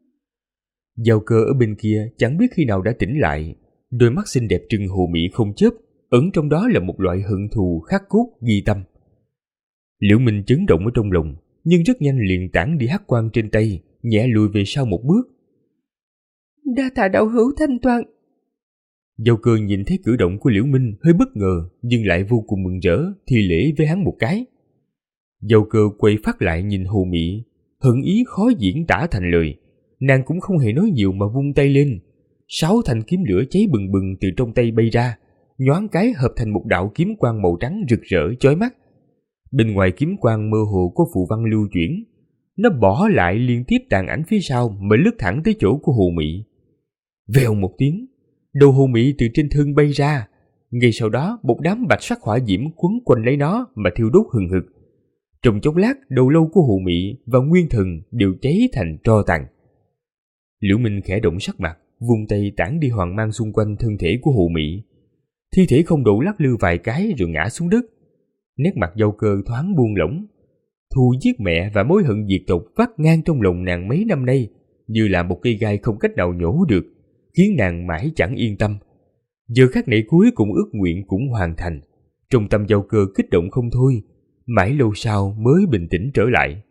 Giao Cơ ở bên kia chẳng biết khi nào đã tỉnh lại, đôi mắt xinh đẹp trừng hồ mị không chớp, ẩn trong đó là một loại hận thù khắc cốt ghi tâm. Liễu Minh chấn động ở trong lòng, nhưng rất nhanh liền tản đi hắc quang trên tay, nhẹ lùi về sau một bước. Đa tạ đạo hữu thanh toàn. Giao Cơ nhìn thấy cử động của Liễu Minh hơi bất ngờ, nhưng lại vô cùng mừng rỡ, thi lễ với hắn một cái. Giao Cơ quay phát lại nhìn hồ mị, hận ý khó diễn tả thành lời. Nàng cũng không hề nói nhiều mà vung tay lên, 6 thanh kiếm lửa cháy bừng bừng từ trong tay bay ra, nhoáng cái hợp thành một đạo kiếm quang màu trắng rực rỡ chói mắt. Bên ngoài kiếm quang mơ hồ có phù văn lưu chuyển, nó bỏ lại liên tiếp tàn ảnh phía sau mà lướt thẳng tới chỗ của hồ mị. Vèo một tiếng, đầu hồ mị từ trên thân bay ra, ngay sau đó một đám bạch sắc hỏa diễm quấn quanh lấy nó mà thiêu đốt hừng hực. Trong chốc lát, đầu lâu của hồ mị và nguyên thần đều cháy thành tro tàn. Liễu Minh khẽ động sắc mặt, vung tay tản đi hoàng mang xung quanh thân thể của hồ mị. Thi thể không độ lắc lư vài cái rồi ngã xuống đất. Nét mặt Giao Cơ thoáng buông lỏng. Thù giết mẹ và mối hận diệt tộc vắt ngang trong lòng nàng mấy năm nay, như là một cây gai không cách nào nhổ được, khiến nàng mãi chẳng yên tâm. Giờ khắc này cuối cùng ước nguyện cũng hoàn thành. Trong tâm Giao Cơ kích động không thôi, mãi lâu sau mới bình tĩnh trở lại.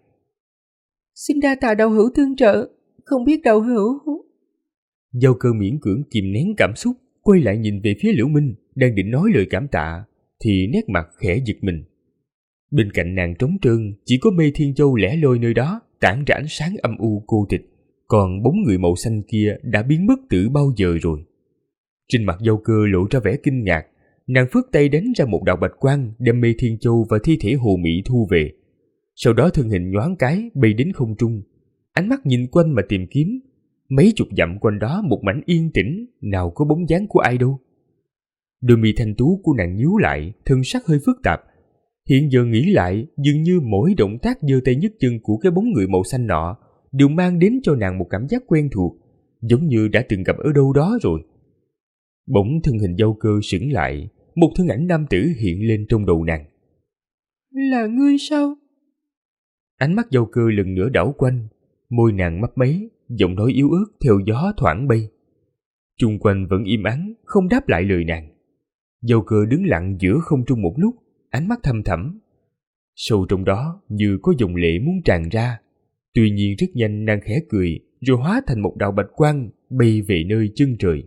Xin đa tạ đạo hữu tương trợ, không biết đạo hữu... Giao Cơ miễn cưỡng kìm nén cảm xúc, quay lại nhìn về phía Liễu Minh, đang định nói lời cảm tạ, thì nét mặt khẽ giật mình. Bên cạnh nàng trống trơn, chỉ có Mê Thiên Châu lẻ loi nơi đó, tản ra ánh sáng âm u cô tịch, còn bóng người màu xanh kia đã biến mất từ bao giờ rồi. Trên mặt Giao Cơ lộ ra vẻ kinh ngạc, nàng phất tay đánh ra một đạo bạch quang đem Mê Thiên Châu và thi thể hồ mị thu về. Sau đó thân hình nhoáng cái bay đến không trung, ánh mắt nhìn quanh mà tìm kiếm. Mấy chục dặm quanh đó một mảnh yên tĩnh, nào có bóng dáng của ai đâu. Đôi mi thanh tú của nàng nhíu lại, thân sắc hơi phức tạp. Hiện giờ nghĩ lại, dường như mỗi động tác giơ tay nhấc chân của cái bóng người màu xanh nọ đều mang đến cho nàng một cảm giác quen thuộc, giống như đã từng gặp ở đâu đó rồi. Bỗng thân hình Giao Cơ sững lại, một thân ảnh nam tử hiện lên trong đầu nàng. Là ngươi sao? Ánh mắt Giao Cơ lần nữa đảo quanh, môi nàng mấp máy, giọng nói yếu ớt theo gió thoảng bay. Chung quanh vẫn im ắng, không đáp lại lời nàng. Giao Cơ đứng lặng giữa không trung một lúc, ánh mắt thâm thẳm. Sâu trong đó như có dòng lệ muốn tràn ra. Tuy nhiên rất nhanh nàng khẽ cười, rồi hóa thành một đạo bạch quang bay về nơi chân trời.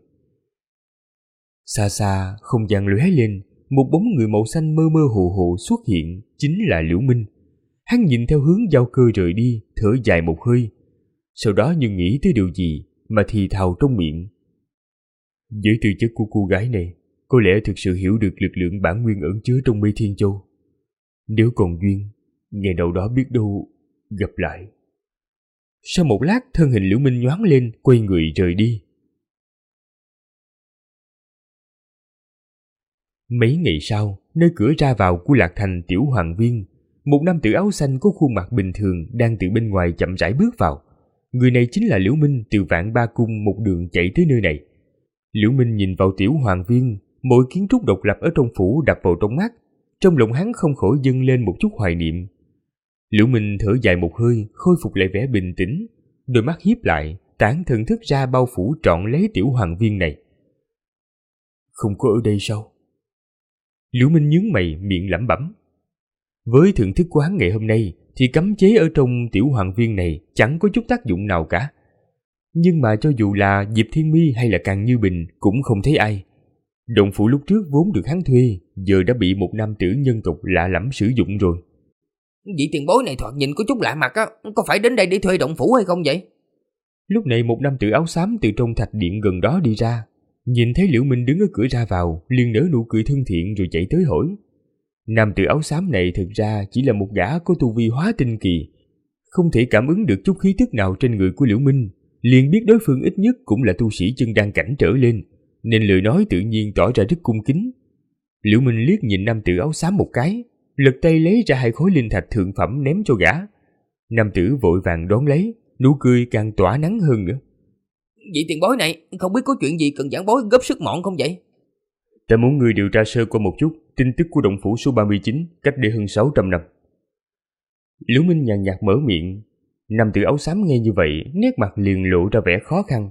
Xa xa, không gian lóe lên, một bóng người màu xanh mơ mơ hồ hồ xuất hiện, chính là Liễu Minh. Hắn nhìn theo hướng Giao Cơ rời đi, thở dài một hơi. Sau đó như nghĩ tới điều gì mà thì thào trong miệng. Với tư chất của cô gái này, có lẽ thực sự hiểu được lực lượng bản nguyên ẩn chứa trong Mê Thiên Châu. Nếu còn duyên, ngày nào đó biết đâu gặp lại. Sau một lát, thân hình Liễu Minh nhoáng lên, quay người rời đi. Mấy ngày sau, nơi cửa ra vào của Lạc Thành Tiểu Hoàng Viên, một nam tử áo xanh có khuôn mặt bình thường đang từ bên ngoài chậm rãi bước vào. Người này chính là Liễu Minh từ Vạn Ba Cung một đường chạy tới nơi này. Liễu Minh nhìn vào Tiểu Hoàng Viên, mỗi kiến trúc độc lập ở trong phủ đập vào trong mắt, trong lòng hắn không khỏi dâng lên một chút hoài niệm. Liễu Minh thở dài một hơi, khôi phục lại vẻ bình tĩnh, đôi mắt híp lại, tản thần thức ra bao phủ trọn lấy Tiểu Hoàng Viên này. Không có ở đây sao? Liễu Minh nhướng mày, miệng lẩm bẩm. Với thưởng thức của hắn ngày hôm nay thì cấm chế ở trong Tiểu Hoàng Viên này chẳng có chút tác dụng nào cả. Nhưng mà cho dù là Diệp Thiên Mi hay là Càn Như Bình cũng không thấy ai. Động phủ lúc trước vốn được hắn thuê, giờ đã bị một nam tử nhân tộc lạ lẫm sử dụng rồi. Vị tiền bối này thoạt nhìn có chút lạ mặt á, có phải đến đây để thuê động phủ hay không vậy? Lúc này một nam tử áo xám từ trong thạch điện gần đó đi ra, nhìn thấy Liễu Minh đứng ở cửa ra vào, liền nở nụ cười thân thiện rồi chạy tới hỏi. Nam tử áo xám này thực ra chỉ là một gã có tu vi hóa tinh kỳ, không thể cảm ứng được chút khí tức nào trên người của Liễu Minh, liền biết đối phương ít nhất cũng là tu sĩ chân đan cảnh trở lên, nên lời nói tự nhiên tỏ ra rất cung kính. Liễu Minh liếc nhìn nam tử áo xám một cái, lật tay lấy ra 2 khối linh thạch thượng phẩm ném cho gã. Nam tử vội vàng đón lấy, nụ cười càng tỏa nắng hơn nữa. Vị tiền bối này, không biết có chuyện gì cần giảng bối góp sức mọn không vậy? Ta muốn người điều tra sơ qua một chút tin tức của động phủ số 39 cách đây hơn 600 năm. Liễu Minh nhàn nhạt mở miệng. Nam tử áo xám nghe như vậy, nét mặt liền lộ ra vẻ khó khăn.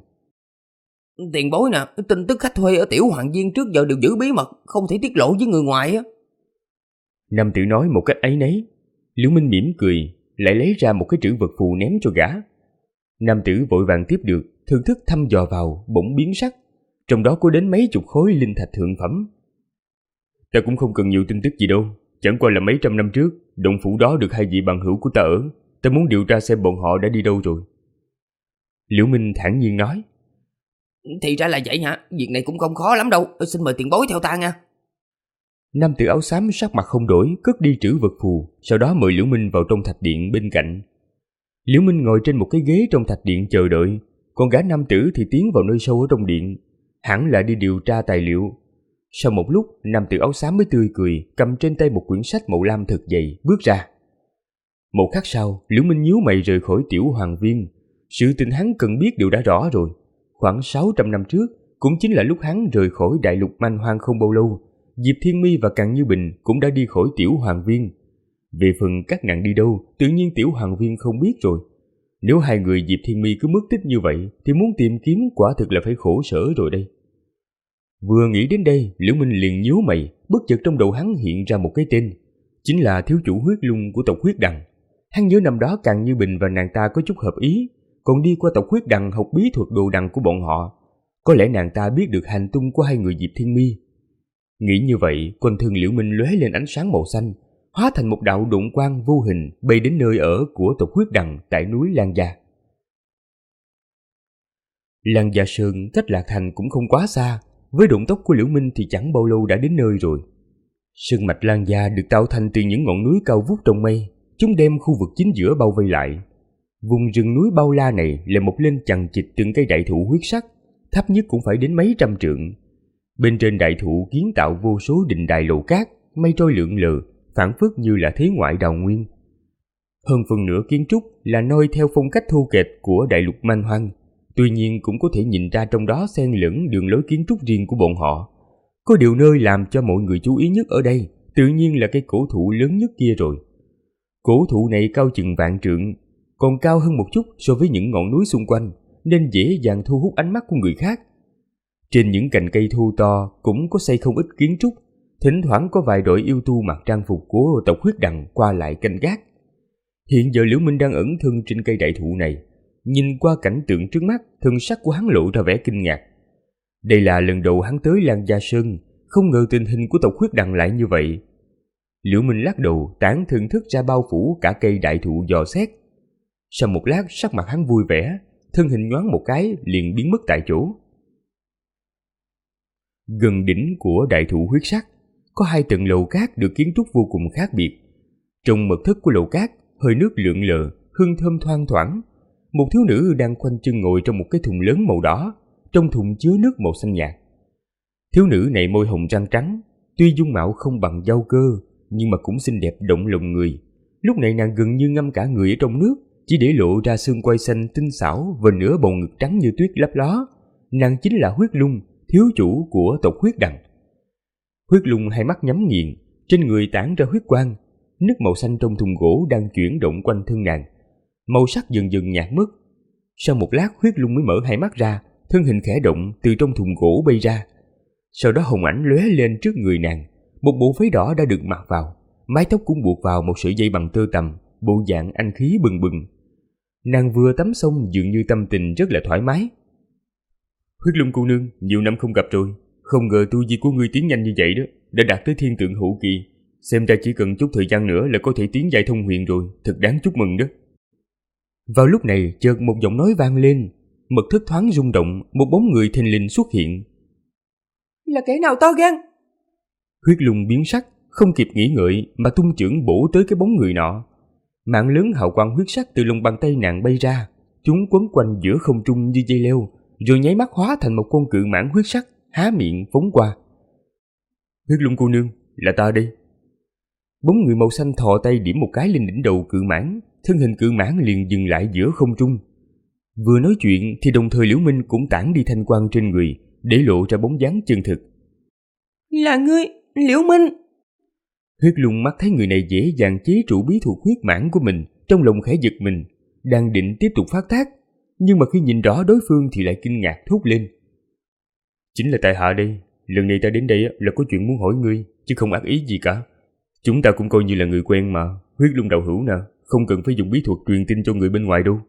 Tiền bối nè, tin tức khách thuê ở Tiểu Hoàng Viên trước giờ đều giữ bí mật, không thể tiết lộ với người ngoài á. Nam tử nói một cách áy náy. Liễu Minh mỉm cười, lại lấy ra một cái trữ vật phù ném cho gã. Nam tử vội vàng tiếp được, thưởng thức thăm dò vào, bỗng biến sắc. Trong đó có đến mấy chục khối linh thạch thượng phẩm. Ta cũng không cần nhiều tin tức gì đâu, chẳng qua là mấy trăm năm trước, động phủ đó được 2 vị bằng hữu của ta ở, ta muốn điều tra xem bọn họ đã đi đâu rồi. Liễu Minh thản nhiên nói. Thì ra là vậy hả, việc này cũng không khó lắm đâu, xin mời tiền bối theo ta nha. Nam tử áo xám sắc mặt không đổi, cất đi trữ vật phù, sau đó mời Liễu Minh vào trong thạch điện bên cạnh. Liễu Minh ngồi trên một cái ghế trong thạch điện chờ đợi, còn gã nam tử thì tiến vào nơi sâu ở trong điện, hẳn là đi điều tra tài liệu. Sau một lúc, nam tử áo xám mới tươi cười, cầm trên tay một quyển sách màu lam thật dày, bước ra. Một khắc sau, Liễu Minh nhíu mày rời khỏi Tiểu Hoàng Viên. Sự tình hắn cần biết đều đã rõ rồi. Khoảng 600 năm trước, cũng chính là lúc hắn rời khỏi đại lục man hoang không bao lâu, Diệp Thiên Mi và Càn Như Bình cũng đã đi khỏi Tiểu Hoàng Viên. Về phần các nàng đi đâu, tự nhiên Tiểu Hoàng Viên không biết rồi. Nếu 2 người Diệp Thiên Mi cứ mất tích như vậy, thì muốn tìm kiếm quả thực là phải khổ sở rồi đây. Vừa nghĩ đến đây, Liễu Minh liền nhíu mày, bất chợt trong đầu hắn hiện ra một cái tên, chính là thiếu chủ huyết lung của tộc Huyết Đằng. Hắn nhớ năm đó Càn Như Bình và nàng ta có chút hợp ý, còn đi qua tộc Huyết Đằng học bí thuật đồ đằng của bọn họ. Có lẽ nàng ta biết được hành tung của 2 người Diệp Thiên Mi. Nghĩ như vậy, quanh thân Liễu Minh lóe lên ánh sáng màu xanh, hóa thành một đạo độn quang vô hình bay đến nơi ở của tộc Huyết Đằng tại núi Lan Gia. Lan Gia Sơn cách Lạc Thành cũng không quá xa, với động tốc của Liễu Minh thì chẳng bao lâu đã đến nơi rồi. Sơn mạch Lan Gia được tạo thành từ những ngọn núi cao vút trong mây, chúng đem khu vực chính giữa bao vây lại. Vùng rừng núi bao la này là mọc lên chằng chịt từng cây đại thụ huyết sắc, thấp nhất cũng phải đến mấy trăm trượng. Bên trên đại thụ kiến tạo vô số đình đài lầu cát, mây trôi lượn lờ, phảng phất như là thế ngoại đào nguyên. Hơn phần nửa kiến trúc là noi theo phong cách thô kệch của đại lục man hoang, tuy nhiên cũng có thể nhìn ra trong đó xen lẫn đường lối kiến trúc riêng của bọn họ. Có điều nơi làm cho mọi người chú ý nhất ở đây, tự nhiên là cây cổ thụ lớn nhất kia rồi. Cổ thụ này cao chừng vạn trượng, còn cao hơn một chút so với những ngọn núi xung quanh, nên dễ dàng thu hút ánh mắt của người khác. Trên những cành cây thô to cũng có xây không ít kiến trúc, thỉnh thoảng có vài đội yêu tu mặc trang phục của tộc Huyết Đằng qua lại canh gác. Hiện giờ Liễu Minh đang ẩn thân trên cây đại thụ này, nhìn qua cảnh tượng trước mắt, thân sắc của hắn lộ ra vẻ kinh ngạc. Đây là lần đầu hắn tới Lan Gia Sơn, không ngờ tình hình của tộc Huyết Đằng lại như vậy. Liễu Minh lắc đầu, tản thần thức ra bao phủ cả cây đại thụ dò xét. Sau một lát, sắc mặt hắn vui vẻ, thân hình nhoáng một cái liền biến mất tại chỗ. Gần đỉnh của đại thụ huyết sắc có 2 tầng lầu cát được kiến trúc vô cùng khác biệt. Trong mật thất của lầu cát, hơi nước lượn lờ, hương thơm thoang thoảng. một thiếu nữ đang khoanh chân ngồi trong một cái thùng lớn màu đỏ, trong thùng chứa nước màu xanh nhạt. Thiếu nữ này môi hồng răng trắng, tuy dung mạo không bằng dao cơ, nhưng mà cũng xinh đẹp động lòng người. Lúc này nàng gần như ngâm cả người ở trong nước, chỉ để lộ ra xương quai xanh tinh xảo và nửa bầu ngực trắng như tuyết lấp ló. Nàng chính là Huyết Lung, thiếu chủ của tộc Huyết Đằng. Huyết Lung hai mắt nhắm nghiền, trên người tản ra huyết quang. Nước màu xanh trong thùng gỗ đang chuyển động quanh thân nàng, màu sắc dần dần nhạt mất. Sau một lát, Huyết Lung mới mở hai mắt ra, thân hình khẽ động từ trong thùng gỗ bay ra. Sau đó hồng ảnh lóe lên trước người nàng, một bộ váy đỏ đã được mặc vào, mái tóc cũng buộc vào một sợi dây bằng tơ tằm, bộ dạng anh khí bừng bừng. Nàng vừa tắm xong dường như tâm tình rất là thoải mái. Huyết Lung cô nương, nhiều năm không gặp rồi, không ngờ tu vi của ngươi tiến nhanh như vậy đó, đã đạt tới thiên tượng hậu kỳ. Xem ra chỉ cần chút thời gian nữa là có thể tiến giai thông huyền rồi, thật đáng chúc mừng đó. Vào lúc này chợt một giọng nói vang lên, mật thất thoáng rung động, một bóng người thình lình xuất hiện. Là kẻ nào to gan? Huyết Lung biến sắc, không kịp nghĩ ngợi mà tung chưởng bổ tới cái bóng người nọ. Mạng lớn hào quang huyết sắc từ lòng bàn tay nàng bay ra, chúng quấn quanh giữa không trung như dây leo, rồi nháy mắt hóa thành một con cự mãng huyết sắc, há miệng phóng qua. Huyết Lung cô nương, là ta đây. Bóng người màu xanh thò tay điểm một cái lên đỉnh đầu cự mãng, thân hình cự mãng liền dừng lại giữa không trung. Vừa nói chuyện thì đồng thời Liễu Minh cũng tản đi thanh quang trên người, để lộ ra bóng dáng chân thực. Là ngươi, Liễu Minh. Huyết Lung mắt thấy người này dễ dàng chế trụ bí thuật huyết mãng của mình, trong lòng khẽ giật mình, đang định tiếp tục phát tác, nhưng mà khi nhìn rõ đối phương thì lại kinh ngạc thốt lên. Chính là tại hạ đây, lần này ta đến đây là có chuyện muốn hỏi ngươi, chứ không ác ý gì cả. Chúng ta cũng coi như là người quen mà, Huyết Lung đạo hữu nè, không cần phải dùng bí thuật truyền tin cho người bên ngoài đâu.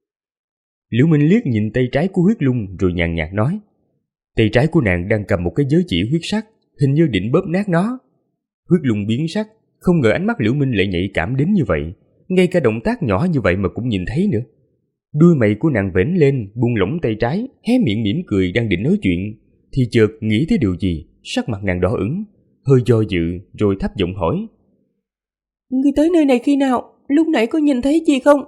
Liễu Minh liếc nhìn tay trái của Huyết Lung rồi nhàn nhạt nói. Tay trái của nàng đang cầm một cái giới chỉ huyết sắc, hình như định bóp nát nó. Huyết Lung biến sắc, không ngờ ánh mắt Liễu Minh lại nhạy cảm đến như vậy, ngay cả động tác nhỏ như vậy mà cũng nhìn thấy nữa. Đuôi mày của nàng vểnh lên, buông lỏng tay trái, hé miệng mỉm cười đang định nói chuyện, thì chợt nghĩ tới điều gì, sắc mặt nàng đỏ ửng, hơi do dự rồi thấp giọng hỏi. Ngươi tới nơi này khi nào? Lúc nãy có nhìn thấy gì không?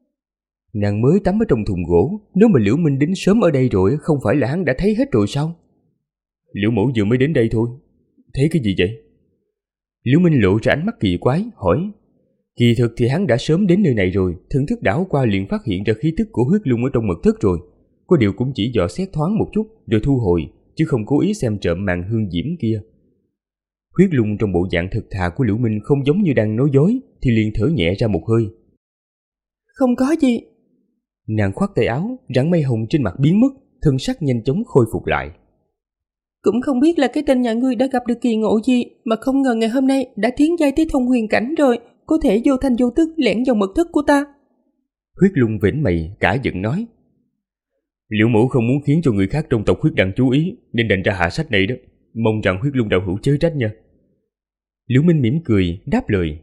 Nàng mới tắm ở trong thùng gỗ, nếu mà Liễu Minh đến sớm ở đây rồi, không phải là hắn đã thấy hết rồi sao? Liễu mẫu vừa mới đến đây thôi. Thấy cái gì vậy? Liễu Minh lộ ra ánh mắt kỳ quái, hỏi. Kỳ thực thì hắn đã sớm đến nơi này rồi, thần thức đảo qua liền phát hiện ra khí tức của Huyết Lung ở trong mật thất rồi. Có điều cũng chỉ dò xét thoáng một chút rồi thu hồi, chứ không cố ý xem trộm màn hương diễm kia. Huyết Lung trong bộ dạng thực thà của Liễu Minh không giống như đang nói dối, thì liền thở nhẹ ra một hơi. Không có gì. Nàng khoác tay áo, rặng mây hồng trên mặt biến mất, thân sắc nhanh chóng khôi phục lại. Cũng không biết là cái tên nhà ngươi đã gặp được kỳ ngộ gì, mà không ngờ ngày hôm nay đã tiến giai tới thông huyền cảnh rồi, có thể vô thanh vô tức lẻn vào mật thất của ta. Huyết Lung vểnh mày, cả giận nói. Liễu mẫu không muốn khiến cho người khác trong tộc Huyết Đằng chú ý, nên đành ra hạ sách này đó. Mong rằng Huyết Lung đạo hữu chớ trách nha. Liễu Minh mỉm cười, đáp lời.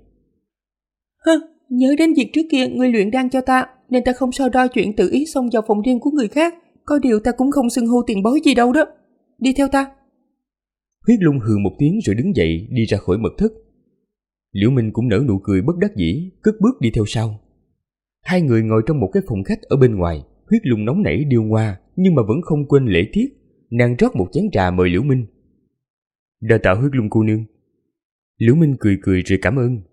Nhớ đến việc trước kia ngươi luyện đan cho ta, nên ta không so đo chuyện tự ý xông vào phòng riêng của người khác. Có điều ta cũng không xưng hô tiền bối gì đâu đó. Đi theo ta. Huyết Lung hừ một tiếng rồi đứng dậy đi ra khỏi mật thất. Liễu Minh cũng nở nụ cười bất đắc dĩ, cất bước đi theo sau. Hai người ngồi trong một cái phòng khách ở bên ngoài. Huyết Lung nóng nảy điêu ngoa, nhưng mà vẫn không quên lễ tiết. Nàng rót một chén trà mời Liễu Minh. Đa tạ Huyết Lung cô nương. Liễu Minh cười cười rồi cảm ơn.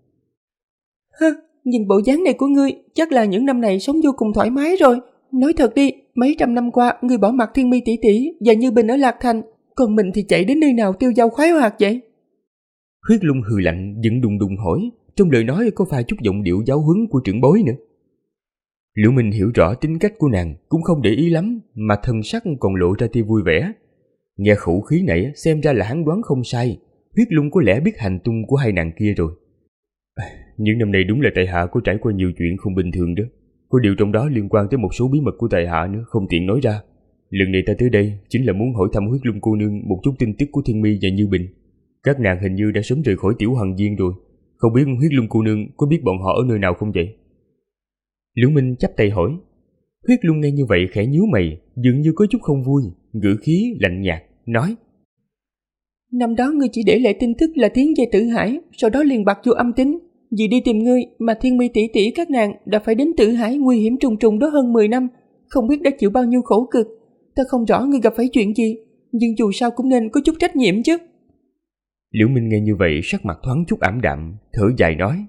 Nhìn bộ dáng này của ngươi, chắc là những năm này sống vô cùng thoải mái rồi. Nói thật đi, mấy trăm năm qua ngươi bỏ mặc Thiên Mi tỷ tỷ và Như Bình ở Lạc Thành, còn mình thì chạy đến nơi nào tiêu dao khoái hoạt vậy? Huyết Lung hừ lạnh, giận đùng đùng hỏi, trong lời nói có pha chút giọng điệu giáo huấn của trưởng bối nữa. Liễu Minh hiểu rõ tính cách của nàng, cũng không để ý lắm, mà thần sắc còn lộ ra tia vui vẻ. Nghe khẩu khí này xem ra là hắn đoán không sai, Huyết Lung có lẽ biết hành tung của hai nàng kia rồi. Những năm này đúng là tại hạ có trải qua nhiều chuyện không bình thường đó. Có điều trong đó liên quan tới một số bí mật của tại hạ nữa, không tiện nói ra. Lần này ta tới đây chính là muốn hỏi thăm Huyết Lung cô nương một chút tin tức của Thiên Mi và Như Bình. Các nàng hình như đã sớm rời khỏi Tiểu Hằng Viên rồi. Không biết Huyết Lung cô nương có biết bọn họ ở nơi nào không vậy? Liễu Minh chắp tay hỏi. Huyết Lung nghe như vậy khẽ nhíu mày, dường như có chút không vui, ngữ khí lạnh nhạt, nói. Năm đó ngươi chỉ để lại tin tức là tiến về Tử Hải, sau đó liền bạc vô âm tính. Vì đi tìm ngươi mà Thiên Mi tỷ tỷ các nàng đã phải đến Tử Hải nguy hiểm trùng trùng đó hơn 10 năm, không biết đã chịu bao nhiêu khổ cực. Ta không rõ ngươi gặp phải chuyện gì, nhưng dù sao cũng nên có chút trách nhiệm chứ. Liễu Minh nghe như vậy sắc mặt thoáng chút ảm đạm, thở dài nói: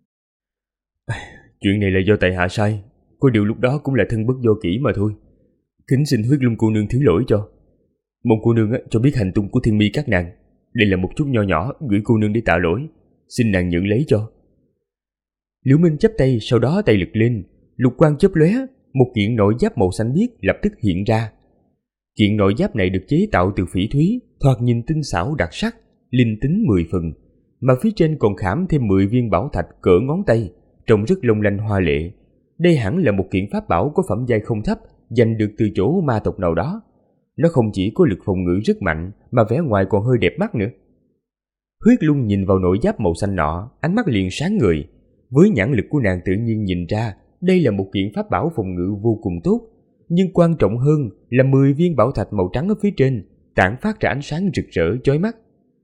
Chuyện này là do tại hạ sai, có điều lúc đó cũng là thân bất do kỹ mà thôi. Kính xin Huyết Lung cô nương thứ lỗi cho. Mong cô nương cho biết hành tung của Thiên Mi các nàng. Đây là một chút nho nhỏ gửi cô nương để tạ lỗi, xin nàng nhận lấy cho. Liễu Minh chắp tay, sau đó tay lực lên, lục quang chớp lóe, một kiện nội giáp màu xanh biếc lập tức hiện ra. Kiện nội giáp này được chế tạo từ phỉ thúy, thoạt nhìn tinh xảo đặc sắc, linh tính 10 phần, mà phía trên còn khảm thêm 10 viên bảo thạch cỡ ngón tay, trông rất long lanh hoa lệ. Đây hẳn là một kiện pháp bảo có phẩm giai không thấp, giành được từ chỗ ma tộc nào đó. Nó không chỉ có lực phòng ngự rất mạnh, mà vẻ ngoài còn hơi đẹp mắt nữa. Huyết Lung nhìn vào nội giáp màu xanh nọ, ánh mắt liền sáng ngời. Với nhãn lực của nàng tự nhiên nhìn ra, đây là một kiện pháp bảo phòng ngự vô cùng tốt. Nhưng quan trọng hơn là 10 viên bảo thạch màu trắng ở phía trên, tản phát ra ánh sáng rực rỡ chói mắt.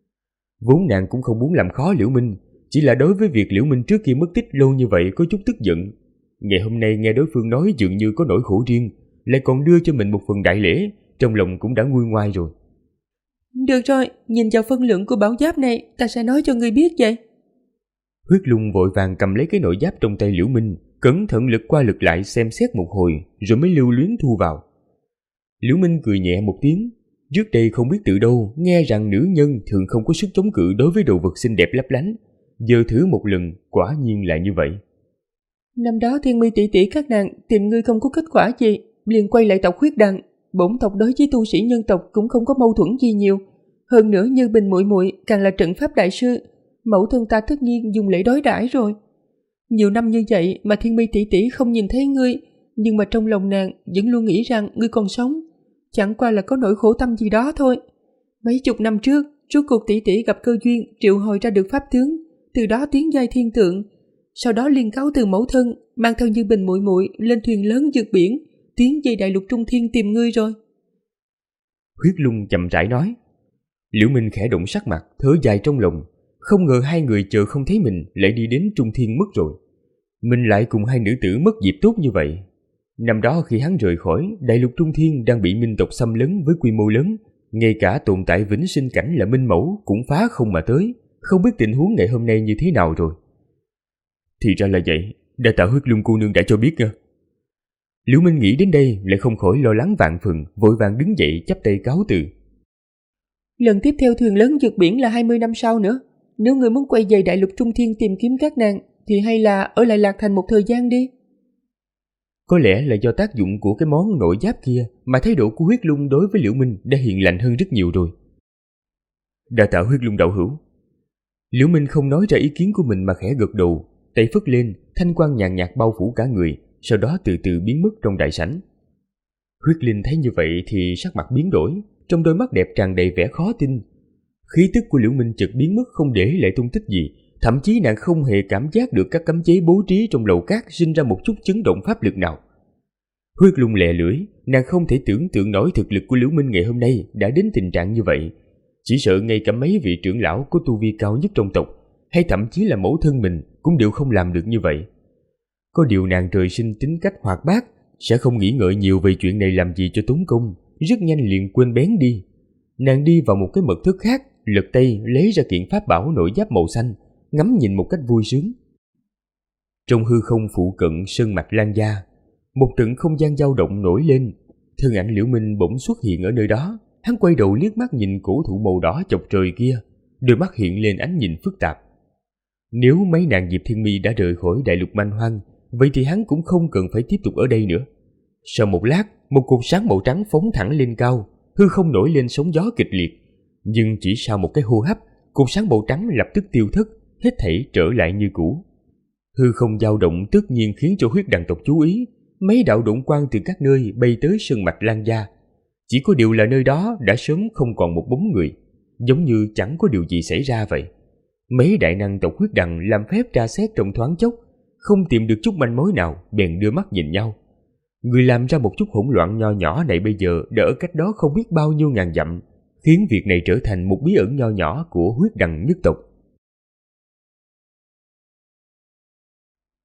Vốn nàng cũng không muốn làm khó Liễu Minh, chỉ là đối với việc Liễu Minh trước kia mất tích lâu như vậy có chút tức giận. Ngày hôm nay nghe đối phương nói dường như có nỗi khổ riêng, lại còn đưa cho mình một phần đại lễ, trong lòng cũng đã nguôi ngoai rồi. Được rồi, nhìn vào phân lượng của bảo giáp này, ta sẽ nói cho ngươi biết vậy. Huyết Lung vội vàng cầm lấy cái nội giáp trong tay Liễu Minh, cẩn thận lật qua lật lại xem xét một hồi, rồi mới lưu luyến thu vào. Liễu Minh cười nhẹ một tiếng. Trước đây không biết từ đâu nghe rằng nữ nhân thường không có sức chống cự đối với đồ vật xinh đẹp lấp lánh, giờ thử một lần, quả nhiên là như vậy. Năm đó Thiên Mi tỷ tỷ các nàng tìm ngươi không có kết quả gì, liền quay lại tộc Huyết Đằng. Bổn tộc đối với tu sĩ nhân tộc cũng không có mâu thuẫn gì nhiều. Hơn nữa Như Bình muội muội càng là trận pháp đại sư, mẫu thân ta tất nhiên dùng lễ đối đãi rồi. Nhiều năm như vậy mà Thiên Mi tỷ tỷ không nhìn thấy ngươi, nhưng mà trong lòng nàng vẫn luôn nghĩ rằng ngươi còn sống. Chẳng qua là có nỗi khổ tâm gì đó thôi. Mấy chục năm trước, rốt cuộc tỷ tỷ gặp cơ duyên triệu hồi ra được pháp tướng, từ đó tiến giai thiên tượng. Sau đó liên cáo từ mẫu thân, mang theo Như Bình muội muội lên thuyền lớn vượt biển, tiến về đại lục Trung Thiên tìm ngươi rồi. Huyết Lung chậm rãi nói. Liễu Minh khẽ động sắc mặt, thở dài trong lòng. Không ngờ hai người chờ không thấy mình lại đi đến Trung Thiên mất rồi. Mình lại cùng hai nữ tử mất dịp tốt như vậy. Năm đó khi hắn rời khỏi, đại lục Trung Thiên đang bị minh tộc xâm lấn với quy mô lớn, ngay cả tồn tại vĩnh sinh cảnh là Minh Mẫu cũng phá không mà tới, không biết tình huống ngày hôm nay như thế nào rồi. Thì ra là vậy, đa tạ Huyết Lung cô nương đã cho biết nha. Liễu Minh nghĩ đến đây lại không khỏi lo lắng vạn phần, vội vàng đứng dậy chắp tay cáo từ. Lần tiếp theo thuyền lớn vượt biển là 20 năm sau nữa. Nếu người muốn quay về đại lục Trung Thiên tìm kiếm các nàng, thì hay là ở lại Lạc Thành một thời gian đi. Có lẽ là do tác dụng của cái món nội giáp kia mà thái độ của Huyết Lung đối với Liễu Minh đã hiền lành hơn rất nhiều rồi. Đa tạ Huyết Lung đạo hữu. Liễu Minh không nói ra ý kiến của mình mà khẽ gật đầu, tay phất lên, thanh quang nhàn nhạt bao phủ cả người, sau đó từ từ biến mất trong đại sảnh. Huyết Linh thấy như vậy thì sắc mặt biến đổi, trong đôi mắt đẹp tràn đầy vẻ khó tin. Khí tức của Liễu Minh chợt biến mất không để lại tung tích gì, thậm chí nàng không hề cảm giác được các cấm chế bố trí trong lầu cát sinh ra một chút chấn động pháp lực nào. Huyết Lung lè lưỡi, nàng không thể tưởng tượng nổi thực lực của Liễu Minh ngày hôm nay đã đến tình trạng như vậy. Chỉ sợ ngay cả mấy vị trưởng lão có tu vi cao nhất trong tộc, hay thậm chí là mẫu thân mình cũng đều không làm được như vậy. Có điều nàng trời sinh tính cách hoạt bát, sẽ không nghĩ ngợi nhiều về chuyện này làm gì cho tốn công, rất nhanh liền quên bén đi. Nàng đi vào một cái mật thất khác, lật tay lấy ra kiện pháp bảo nội giáp màu xanh, ngắm nhìn một cách vui sướng. Trong hư không phụ cận sơn mạch lan gia, một trận không gian dao động nổi lên, thân ảnh Liễu Minh bỗng xuất hiện ở nơi đó. Hắn quay đầu liếc mắt nhìn cổ thụ màu đỏ chọc trời kia, đôi mắt hiện lên ánh nhìn phức tạp. Nếu mấy nàng Diệp Thiên Mi đã rời khỏi đại lục man hoang, vậy thì hắn cũng không cần phải tiếp tục ở đây nữa. Sau một lát, một cột sáng màu trắng phóng thẳng lên cao, hư không nổi lên sóng gió kịch liệt. Nhưng chỉ sau một cái hô hấp, cột sáng màu trắng lập tức tiêu thất, hết thảy trở lại như cũ. Hư không dao động tất nhiên khiến cho Huyết Đằng tộc chú ý, mấy đạo độn quang từ các nơi bay tới sơn mạch lan gia. Chỉ có điều là nơi đó đã sớm không còn một bóng người, giống như chẳng có điều gì xảy ra vậy. Mấy đại năng tộc Huyết Đằng làm phép tra xét trong thoáng chốc, không tìm được chút manh mối nào, bèn đưa mắt nhìn nhau. Người làm ra một chút hỗn loạn nho nhỏ này bây giờ đã ở cách đó không biết bao nhiêu ngàn dặm, khiến việc này trở thành một bí ẩn nho nhỏ của Huyết Đằng nhất tộc.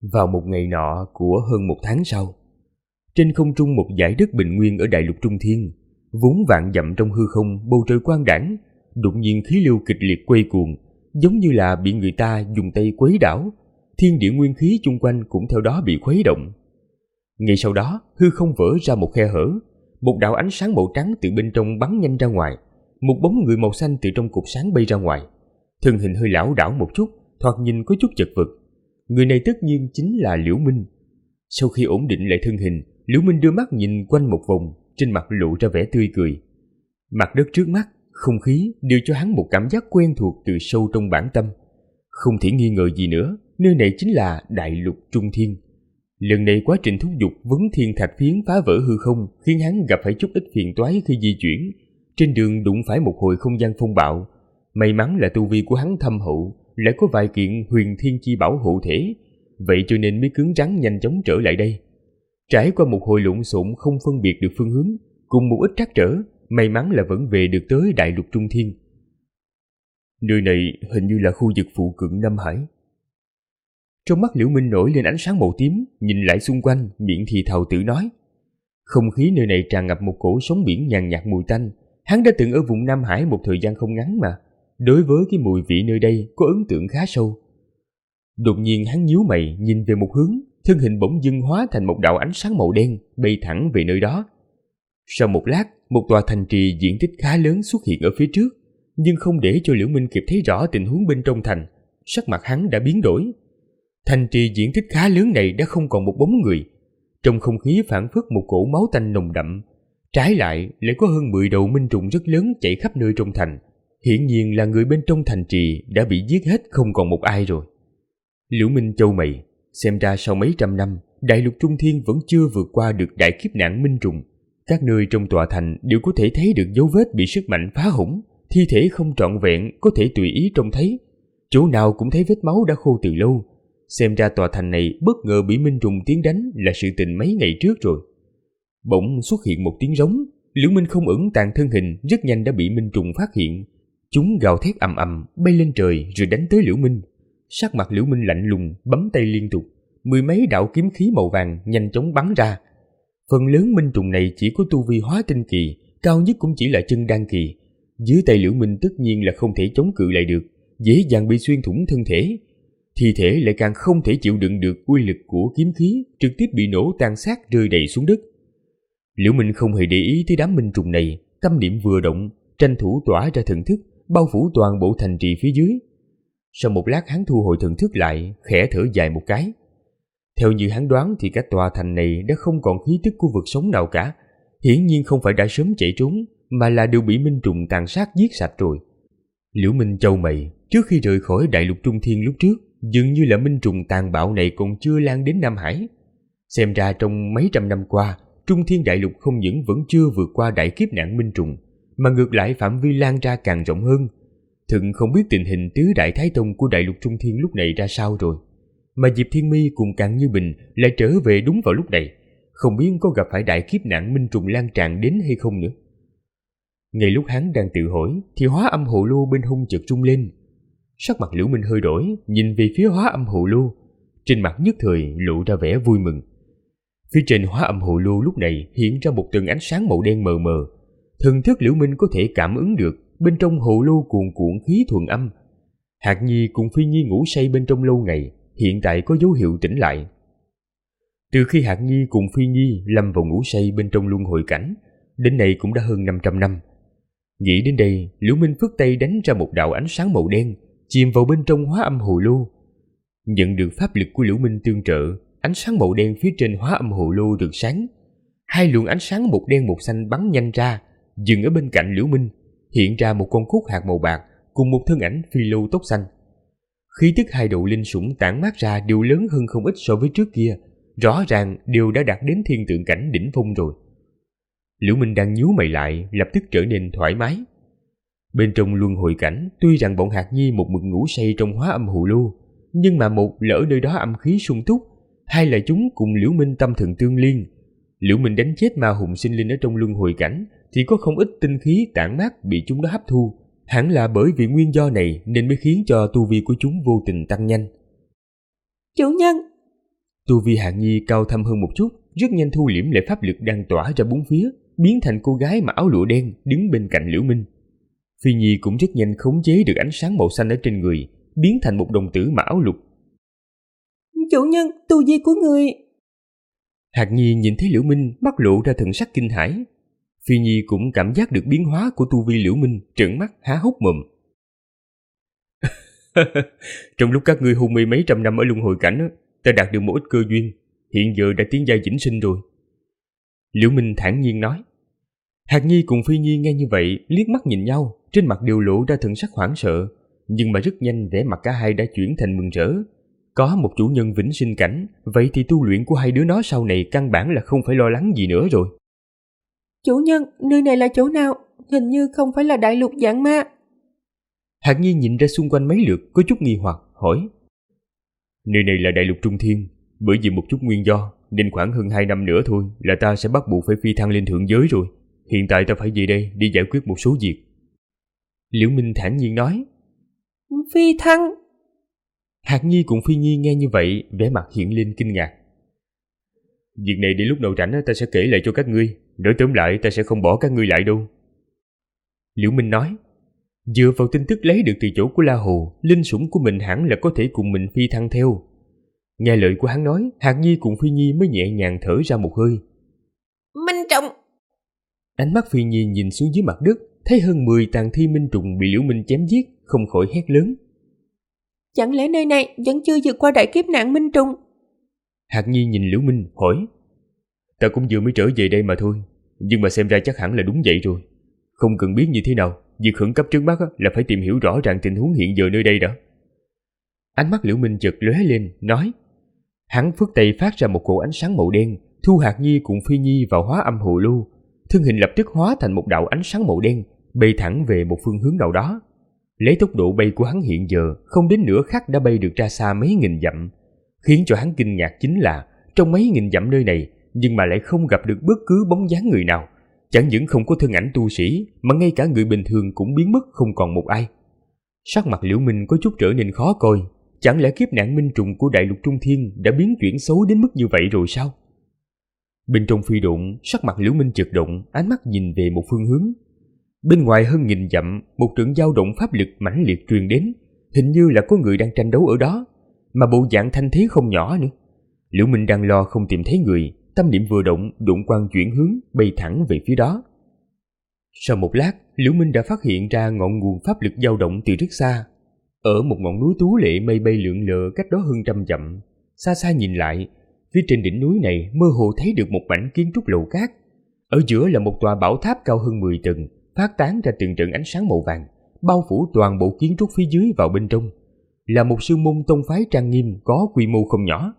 Vào một ngày nọ của hơn 1 tháng sau, trên không trung một dải đất bình nguyên ở đại lục Trung Thiên, vốn vạn dặm trong hư không, bầu trời quang đãng, đột nhiên khí lưu kịch liệt quay cuồng, giống như là bị người ta dùng tay quấy đảo, thiên địa nguyên khí chung quanh cũng theo đó bị khuấy động. Ngay sau đó, hư không vỡ ra một khe hở, một đạo ánh sáng màu trắng từ bên trong bắn nhanh ra ngoài, một bóng người màu xanh từ trong cột sáng bay ra ngoài. Thân hình hơi lảo đảo một chút, thoạt nhìn có chút chật vật. Người này tất nhiên chính là Liễu Minh. Sau khi ổn định lại thân hình, Liễu Minh đưa mắt nhìn quanh một vòng, trên mặt lộ ra vẻ tươi cười. Mặt đất trước mắt, không khí đều cho hắn một cảm giác quen thuộc từ sâu trong bản tâm. Không thể nghi ngờ gì nữa, nơi này chính là đại lục Trung Thiên. Lần này quá trình thúc giục vấn thiên thạch phiến phá vỡ hư không khiến hắn gặp phải chút ít phiền toái khi di chuyển. Trên đường đụng phải một hồi không gian phong bạo. May mắn là tu vi của hắn thâm hậu, lại có vài kiện huyền thiên chi bảo hộ thể, vậy cho nên mới cứng rắn nhanh chóng trở lại đây. Trải qua một hồi lộn xộn không phân biệt được phương hướng, cùng một ít trắc trở, may mắn là vẫn về được tới đại lục Trung Thiên. Nơi này hình như là khu vực phụ cận Nam Hải. Trong mắt Liễu Minh nổi lên ánh sáng màu tím, nhìn lại xung quanh, miệng thì thào tự nói. Không khí nơi này tràn ngập một cổ sóng biển nhàn nhạt mùi tanh. Hắn đã từng ở vùng Nam Hải một thời gian không ngắn mà, đối với cái mùi vị nơi đây có ấn tượng khá sâu. Đột nhiên hắn nhíu mày nhìn về một hướng, thân hình bỗng dưng hóa thành một đạo ánh sáng màu đen bay thẳng về nơi đó. Sau một lát, một tòa thành trì diện tích khá lớn xuất hiện ở phía trước, nhưng không để cho Liễu Minh kịp thấy rõ tình huống bên trong thành, sắc mặt hắn đã biến đổi. Thành trì diện tích khá lớn này đã không còn một bóng người, trong không khí phảng phất một cổ máu tanh nồng đậm. Trái lại lại có hơn 10 đầu minh trùng rất lớn chạy khắp nơi trong thành, hiển nhiên là người bên trong thành trì đã bị giết hết không còn một ai rồi. Liễu Minh chau mày, xem ra sau mấy trăm năm, đại lục Trung Thiên vẫn chưa vượt qua được đại kiếp nạn minh trùng. Các nơi trong tòa thành đều có thể thấy được dấu vết bị sức mạnh phá hủy, thi thể không trọn vẹn có thể tùy ý trông thấy. Chỗ nào cũng thấy vết máu đã khô từ lâu. Xem ra tòa thành này bất ngờ bị minh trùng tiến đánh là sự tình mấy ngày trước rồi. Bỗng xuất hiện một tiếng rống, Liễu Minh không ẩn tàng thân hình, rất nhanh đã bị minh trùng phát hiện. Chúng gào thét ầm ầm bay lên trời rồi đánh tới Liễu Minh. Sắc mặt Liễu Minh lạnh lùng, bấm tay liên tục, 10 mấy đạo kiếm khí màu vàng nhanh chóng bắn ra. Phần lớn minh trùng này chỉ có tu vi hóa tinh kỳ, cao nhất cũng chỉ là chân đan kỳ. Dưới tay Liễu Minh tất nhiên là không thể chống cự lại được, dễ dàng bị xuyên thủng thân thể. Thi thể lại càng không thể chịu đựng được uy lực của kiếm khí, trực tiếp bị nổ tan xác rơi đầy xuống đất. Liễu Minh không hề để ý tới đám minh trùng này, tâm niệm vừa động, tranh thủ tỏa ra thần thức, bao phủ toàn bộ thành trì phía dưới. Sau một lát hắn thu hồi thần thức lại, khẽ thở dài một cái. Theo như hắn đoán thì cả tòa thành này đã không còn khí tức của vực sống nào cả. Hiển nhiên không phải đã sớm chạy trốn, mà là đều bị minh trùng tàn sát giết sạch rồi. Liễu Minh chau mày, trước khi rời khỏi đại lục Trung Thiên lúc trước, dường như là minh trùng tàn bạo này còn chưa lan đến Nam Hải. Xem ra trong mấy trăm năm qua, Trung Thiên đại lục không những vẫn chưa vượt qua đại kiếp nạn minh trùng, mà ngược lại phạm vi lan ra càng rộng hơn. Thượng không biết tình hình tứ đại thái tông của đại lục Trung Thiên lúc này ra sao rồi, mà Diệp Thiên Mi cùng Càn Như Bình lại trở về đúng vào lúc này, không biết có gặp phải đại kiếp nạn minh trùng lan tràn đến hay không nữa. Ngay lúc hắn đang tự hỏi thì hóa âm hồ lô bên hông chợt rung lên. Sắc mặt Liễu Minh hơi đổi, nhìn về phía hóa âm hồ lô, trên mặt nhất thời lộ ra vẻ vui mừng. Phía trên hóa âm hồ lô lúc này hiện ra một tầng ánh sáng màu đen mờ mờ. Thần thức Liễu Minh có thể cảm ứng được bên trong hồ lô cuồn cuộn khí thuần âm. Hạc Nhi cùng Phi Nhi ngủ say bên trong lâu ngày, hiện tại có dấu hiệu tỉnh lại. Từ khi Hạc Nhi cùng Phi Nhi lâm vào ngủ say bên trong luân hồi cảnh, đến nay cũng đã hơn 500 năm. Nghĩ đến đây, Liễu Minh phất tay đánh ra một đạo ánh sáng màu đen, chìm vào bên trong hóa âm hồ lô. Nhận được pháp lực của Liễu Minh tương trợ, ánh sáng màu đen phía trên hóa âm hồ lô được sáng. Hai luồng ánh sáng một đen một xanh bắn nhanh ra, dừng ở bên cạnh Liễu Minh, hiện ra một con cúc hạt màu bạc cùng một thân ảnh phi lâu tóc xanh. Khí tức hai đầu linh sủng tản mát ra đều lớn hơn không ít so với trước kia, rõ ràng đều đã đạt đến thiên tượng cảnh đỉnh phong rồi. Liễu Minh đang nhíu mày lại, lập tức trở nên thoải mái. Bên trong luân hồi cảnh, tuy rằng bọn Hạc Nhi một mực ngủ say trong hóa âm hồ lô, nhưng mà một lỡ nơi đó âm khí sung túc, hai là chúng cùng Liễu Minh tâm thần tương liên. Liễu Minh đánh chết ma hùng sinh linh ở trong luân hồi cảnh thì có không ít tinh khí tản mát bị chúng đó hấp thu. Hẳn là bởi vì nguyên do này nên mới khiến cho tu vi của chúng vô tình tăng nhanh. Chủ nhân, Tu vi Hàn Nhi cao thâm hơn một chút, rất nhanh thu liễm lại pháp lực đang tỏa ra bốn phía, biến thành cô gái mặc áo lụa đen đứng bên cạnh Liễu Minh. Phi Nhi cũng rất nhanh khống chế được ánh sáng màu xanh ở trên người, biến thành một đồng tử mặc áo lục. Chủ nhân, tu vi của người... Hàn Nhi nhìn thấy Liễu Minh, mắt lộ ra thần sắc kinh hãi. Phi Nhi cũng cảm giác được biến hóa của tu vi Liễu Minh, trợn mắt há hốc mồm. Trong lúc các ngươi hôn mê mấy trăm năm ở luân hồi cảnh, ta đạt được một ít cơ duyên, hiện giờ đã tiến giai vĩnh sinh rồi. Liễu Minh thản nhiên nói. Hàn Nhi cùng Phi Nhi nghe như vậy, liếc mắt nhìn nhau, trên mặt đều lộ ra thần sắc hoảng sợ, nhưng mà rất nhanh vẻ mặt cả hai đã chuyển thành mừng rỡ. Có một chủ nhân vĩnh sinh cảnh, vậy thì tu luyện của hai đứa nó sau này căn bản là không phải lo lắng gì nữa rồi. Chủ nhân, nơi này là chỗ nào? Hình như không phải là đại lục Vạn Ma. Hàn Nhi nhìn ra xung quanh mấy lượt, có chút nghi hoặc, hỏi. Nơi này là đại lục Trung Thiên, bởi vì một chút nguyên do, nên khoảng hơn 2 năm nữa thôi là ta sẽ bắt buộc phải phi thăng lên thượng giới rồi. Hiện tại ta phải về đây đi giải quyết một số việc. Liễu Minh thản nhiên nói. Phi thăng? Hàn Nhi cùng Phi Nhi nghe như vậy, vẻ mặt hiện lên kinh ngạc. Việc này đến lúc nào rảnh ta sẽ kể lại cho các ngươi, nói tóm lại ta sẽ không bỏ các ngươi lại đâu. Liễu Minh nói. Dựa vào tin tức lấy được từ chỗ của La Hồ, linh sủng của mình hẳn là có thể cùng mình phi thăng theo. Nghe lời của hắn nói, Hàn Nhi cùng Phi Nhi mới nhẹ nhàng thở ra một hơi. Minh Trùng! Ánh mắt Phi Nhi nhìn xuống dưới mặt đất, thấy hơn 10 tàn thi Minh Trùng bị Liễu Minh chém giết, không khỏi hét lớn. Chẳng lẽ nơi này vẫn chưa vượt qua đại kiếp nạn Minh Trùng? Hàn Nhi nhìn Liễu Minh hỏi. Ta cũng vừa mới trở về đây mà thôi, nhưng mà xem ra chắc hẳn là đúng vậy rồi. Không cần biết như thế nào, việc khẩn cấp trước mắt là phải tìm hiểu rõ ràng tình huống hiện giờ nơi đây đã. Ánh mắt Liễu Minh chợt lóe lên, nói. Hắn phất tay phát ra một cổ ánh sáng màu đen, thu Hàn Nhi cùng Phi Nhi vào hóa âm hồ lô. Thân hình lập tức hóa thành một đạo ánh sáng màu đen, bay thẳng về một phương hướng nào đó. Lấy tốc độ bay của hắn hiện giờ, không đến nửa khắc đã bay được ra xa mấy nghìn dặm. Khiến cho hắn kinh ngạc chính là, trong mấy nghìn dặm nơi này, nhưng mà lại không gặp được bất cứ bóng dáng người nào. Chẳng những không có thân ảnh tu sĩ, mà ngay cả người bình thường cũng biến mất không còn một ai. Sắc mặt Liễu Minh có chút trở nên khó coi. Chẳng lẽ kiếp nạn Minh Trùng của đại lục Trung Thiên đã biến chuyển xấu đến mức như vậy rồi sao? Bên trong phi độn, sắc mặt Liễu Minh chợt động, ánh mắt nhìn về một phương hướng. Bên ngoài hơn nghìn dặm, một trận dao động pháp lực mãnh liệt truyền đến, hình như là có người đang tranh đấu ở đó, mà bộ dạng thanh thế không nhỏ nữa. Liễu Minh đang lo không tìm thấy người, tâm niệm vừa động, độn quang chuyển hướng, bay thẳng về phía đó. Sau một lát, Liễu Minh đã phát hiện ra ngọn nguồn pháp lực dao động từ rất xa. Ở một ngọn núi tú lệ mây bay lượn lờ cách đó hơn 100 dặm, xa xa nhìn lại, phía trên đỉnh núi này mơ hồ thấy được một mảnh kiến trúc lầu cát. Ở giữa là một tòa bảo tháp cao hơn 10 tầng, phát tán ra từng trận ánh sáng màu vàng, bao phủ toàn bộ kiến trúc phía dưới vào bên trong. Là một sư môn tông phái trang nghiêm có quy mô không nhỏ.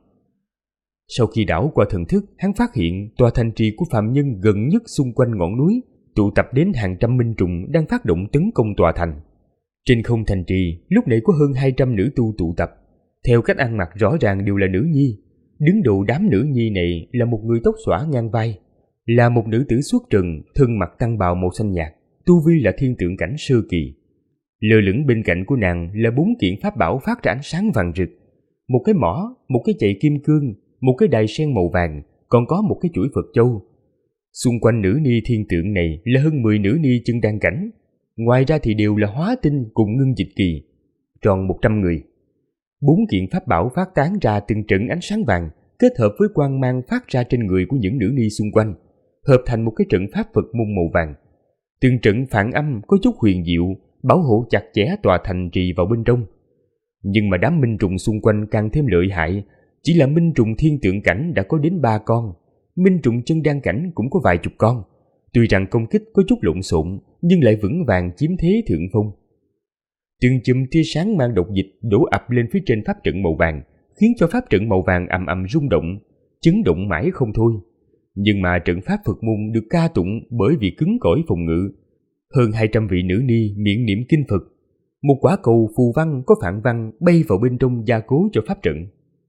Sau khi đảo qua thần thức, hắn phát hiện tòa thành trì của phạm nhân gần nhất xung quanh ngọn núi tụ tập đến hàng trăm minh trùng đang phát động tấn công tòa thành. Trên không thành trì lúc nãy có hơn 200 nữ tu tụ tập, theo cách ăn mặc rõ ràng đều là nữ nhi. Đứng đầu đám nữ nhi này là một người tóc xõa ngang vai, là một nữ tử xuất trần, thân mặc tăng bào màu xanh nhạt, tu vi là thiên tượng cảnh sơ kỳ. Lơ lửng bên cạnh của nàng là 4 kiện pháp bảo phát ra ánh sáng vàng rực, một cái mỏ, một cái chày kim cương, một cái đài sen màu vàng, còn có một cái chuỗi Phật châu. Xung quanh nữ ni thiên tượng này là hơn 10 nữ ni chân đan cảnh, ngoài ra thì đều là hóa tinh cùng ngưng dịch kỳ, tròn 100 người. 4 kiện pháp bảo phát tán ra từng trận ánh sáng vàng, kết hợp với quang mang phát ra trên người của những nữ ni xung quanh, hợp thành một cái trận pháp Phật môn màu vàng. Từng trận phản âm có chút huyền diệu, bảo hộ chặt chẽ tòa thành trì vào bên trong. Nhưng mà đám minh trùng xung quanh càng thêm lợi hại, chỉ là minh trùng thiên tượng cảnh đã có đến 3 con, minh trùng chân đan cảnh cũng có vài chục con. Tuy rằng công kích có chút lộn xộn, nhưng lại vững vàng chiếm thế thượng phong. Từng chùm tia sáng mang độc dịch đổ ập lên phía trên pháp trận màu vàng, khiến cho pháp trận màu vàng ầm ầm rung động, chấn động mãi không thôi. Nhưng mà trận pháp Phật môn được ca tụng bởi vì cứng cỏi phòng ngự. Hơn 200 vị nữ ni miệng niệm kinh Phật, một quả cầu phù văn có phản văn bay vào bên trong gia cố cho pháp trận.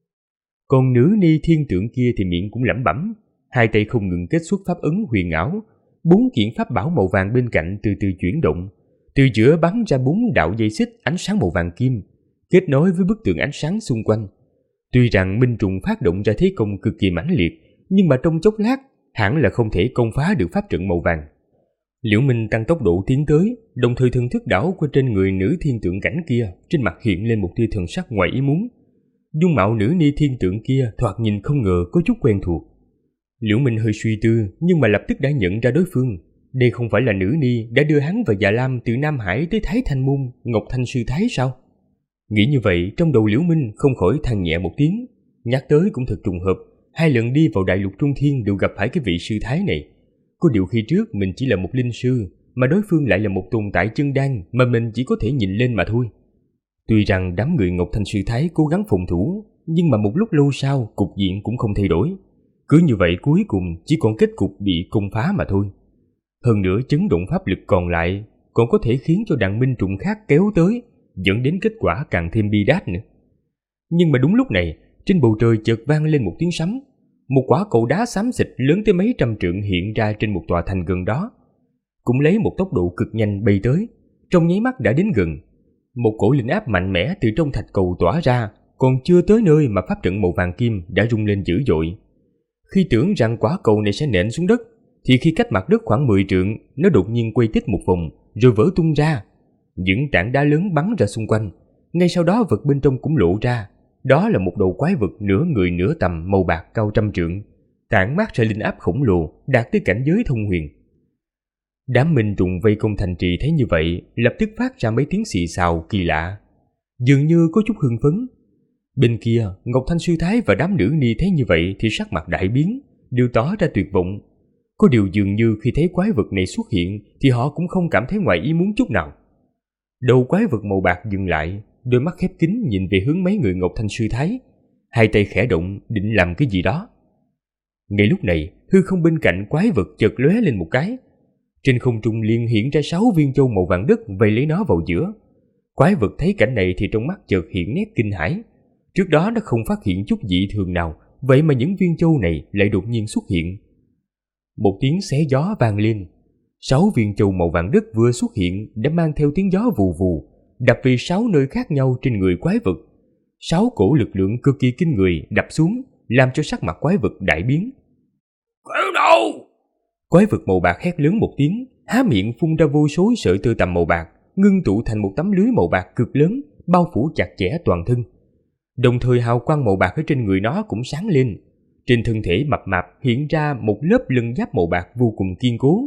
Còn nữ ni thiên tượng kia thì miệng cũng lẩm bẩm, hai tay không ngừng kết xuất pháp ấn huyền ảo. 4 kiện pháp bảo màu vàng bên cạnh từ từ chuyển động, từ giữa bắn ra 4 đạo dây xích ánh sáng màu vàng kim, kết nối với bức tường ánh sáng xung quanh. Tuy rằng Minh Trùng phát động ra thế công cực kỳ mãnh liệt, nhưng mà trong chốc lát hẳn là không thể công phá được pháp trận màu vàng. Liễu Minh tăng tốc độ tiến tới, đồng thời thần thức đảo qua trên người nữ thiên tượng cảnh kia, trên mặt hiện lên một tia thần sắc ngoài ý muốn. Dung mạo nữ ni thiên tượng kia thoạt nhìn không ngờ có chút quen thuộc. Liễu Minh hơi suy tư, nhưng mà lập tức đã nhận ra đối phương. Đây không phải là nữ ni đã đưa hắn và Dạ Lam từ Nam Hải tới Thái Thanh Môn, Ngọc Thanh Sư Thái sao? Nghĩ như vậy, trong đầu Liễu Minh không khỏi than nhẹ một tiếng. Nhắc tới cũng thật trùng hợp, 2 lần đi vào Đại Lục Trung Thiên đều gặp phải cái vị sư thái này. Có điều khi trước mình chỉ là một linh sư, mà đối phương lại là một tồn tại chân đan mà mình chỉ có thể nhìn lên mà thôi. Tuy rằng đám người Ngọc Thanh Sư Thái cố gắng phòng thủ, nhưng mà một lúc lâu sau cục diện cũng không thay đổi. Cứ như vậy cuối cùng chỉ còn kết cục bị công phá mà thôi. Hơn nữa chấn động pháp lực còn lại còn có thể khiến cho đàn Minh Trùng khác kéo tới, dẫn đến kết quả càng thêm bi đát nữa. Nhưng mà đúng lúc này, trên bầu trời chợt vang lên một tiếng sấm. Một quả cầu đá xám xịt lớn tới mấy trăm trượng hiện ra trên một tòa thành gần đó, cũng lấy một tốc độ cực nhanh bay tới, trong nháy mắt đã đến gần. Một cổ linh áp mạnh mẽ từ trong thạch cầu tỏa ra, còn chưa tới nơi mà pháp trận màu vàng kim đã rung lên dữ dội. Khi tưởng rằng quả cầu này sẽ nện xuống đất, thì khi cách mặt đất khoảng 10 trượng, nó đột nhiên quay tít một vòng rồi vỡ tung ra. Những tảng đá lớn bắn ra xung quanh, ngay sau đó vật bên trong cũng lộ ra. Đó là một đầu quái vật nửa người nửa tầm màu bạc cao trăm trượng, tản mát ra linh áp khổng lồ đạt tới cảnh giới thông huyền. Đám Minh Trùng vây công thành trì thấy như vậy, lập tức phát ra mấy tiếng xì xào kỳ lạ, dường như có chút hưng phấn. Bên kia, Ngọc Thanh Sư Thái và đám nữ ni thấy như vậy thì sắc mặt đại biến, đều tỏ ra tuyệt vọng. Có điều dường như khi thấy quái vật này xuất hiện thì họ cũng không cảm thấy ngoài ý muốn chút nào. Đầu quái vật màu bạc dừng lại, đôi mắt khép kín nhìn về hướng mấy người Ngọc Thanh Sư Thái, 2 tay khẽ động định làm cái gì đó. Ngay lúc này, hư không bên cạnh quái vật chợt lóe lên một cái. Trên không trung liền hiện ra 6 viên châu màu vàng đất vây lấy nó vào giữa. Quái vật thấy cảnh này thì trong mắt chợt hiện nét kinh hãi. Trước đó nó không phát hiện chút dị thường nào, vậy mà những viên châu này lại đột nhiên xuất hiện. Một tiếng xé gió vang lên. 6 viên châu màu vàng đất vừa xuất hiện đã mang theo tiếng gió vù vù, đập về 6 nơi khác nhau trên người quái vật. 6 cổ lực lượng cực kỳ kinh người đập xuống, làm cho sắc mặt quái vật đại biến. Cứu đâu! Quái vật màu bạc hét lớn một tiếng, há miệng phun ra vô số sợi tơ tằm màu bạc, ngưng tụ thành một tấm lưới màu bạc cực lớn, bao phủ chặt chẽ toàn thân. Đồng thời hào quang màu bạc ở trên người nó cũng sáng lên. Trên thân thể mập mạp hiện ra một lớp lân giáp màu bạc vô cùng kiên cố.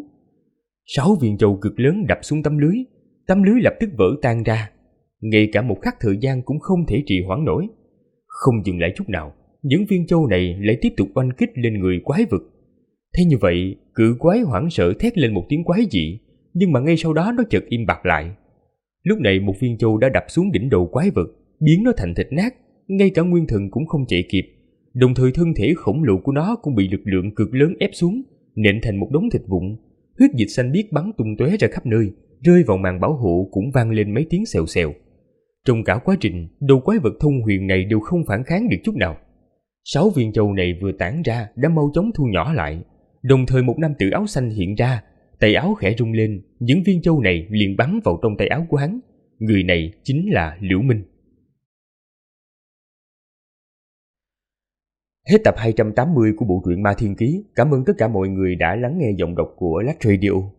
6 viên châu cực lớn đập xuống tấm lưới lập tức vỡ tan ra. Ngay cả một khắc thời gian cũng không thể trì hoãn nổi. Không dừng lại chút nào, những viên châu này lại tiếp tục oanh kích lên người quái vật. Thế như vậy, cự quái hoảng sợ thét lên một tiếng quái dị, nhưng mà ngay sau đó nó chợt im bặt lại. Lúc này một viên châu đã đập xuống đỉnh đầu quái vật, biến nó thành thịt nát, ngay cả nguyên thần cũng không chạy kịp. Đồng thời thân thể khổng lồ của nó cũng bị lực lượng cực lớn ép xuống, nện thành một đống thịt vụn. Huyết dịch xanh biếc bắn tung tóe ra khắp nơi, rơi vào màn bảo hộ cũng vang lên mấy tiếng xèo xèo. Trong cả quá trình, đầu quái vật thông huyền này đều không phản kháng được chút nào. 6 viên châu này vừa tản ra đã mau chóng thu nhỏ lại. Đồng thời một nam tử áo xanh hiện ra, tay áo khẽ rung lên, những viên châu này liền bắn vào trong tay áo của hắn. Người này chính là Liễu Minh. Hết tập 280 của bộ truyện Ma Thiên Ký. Cảm ơn tất cả mọi người đã lắng nghe giọng đọc của Lách Radio.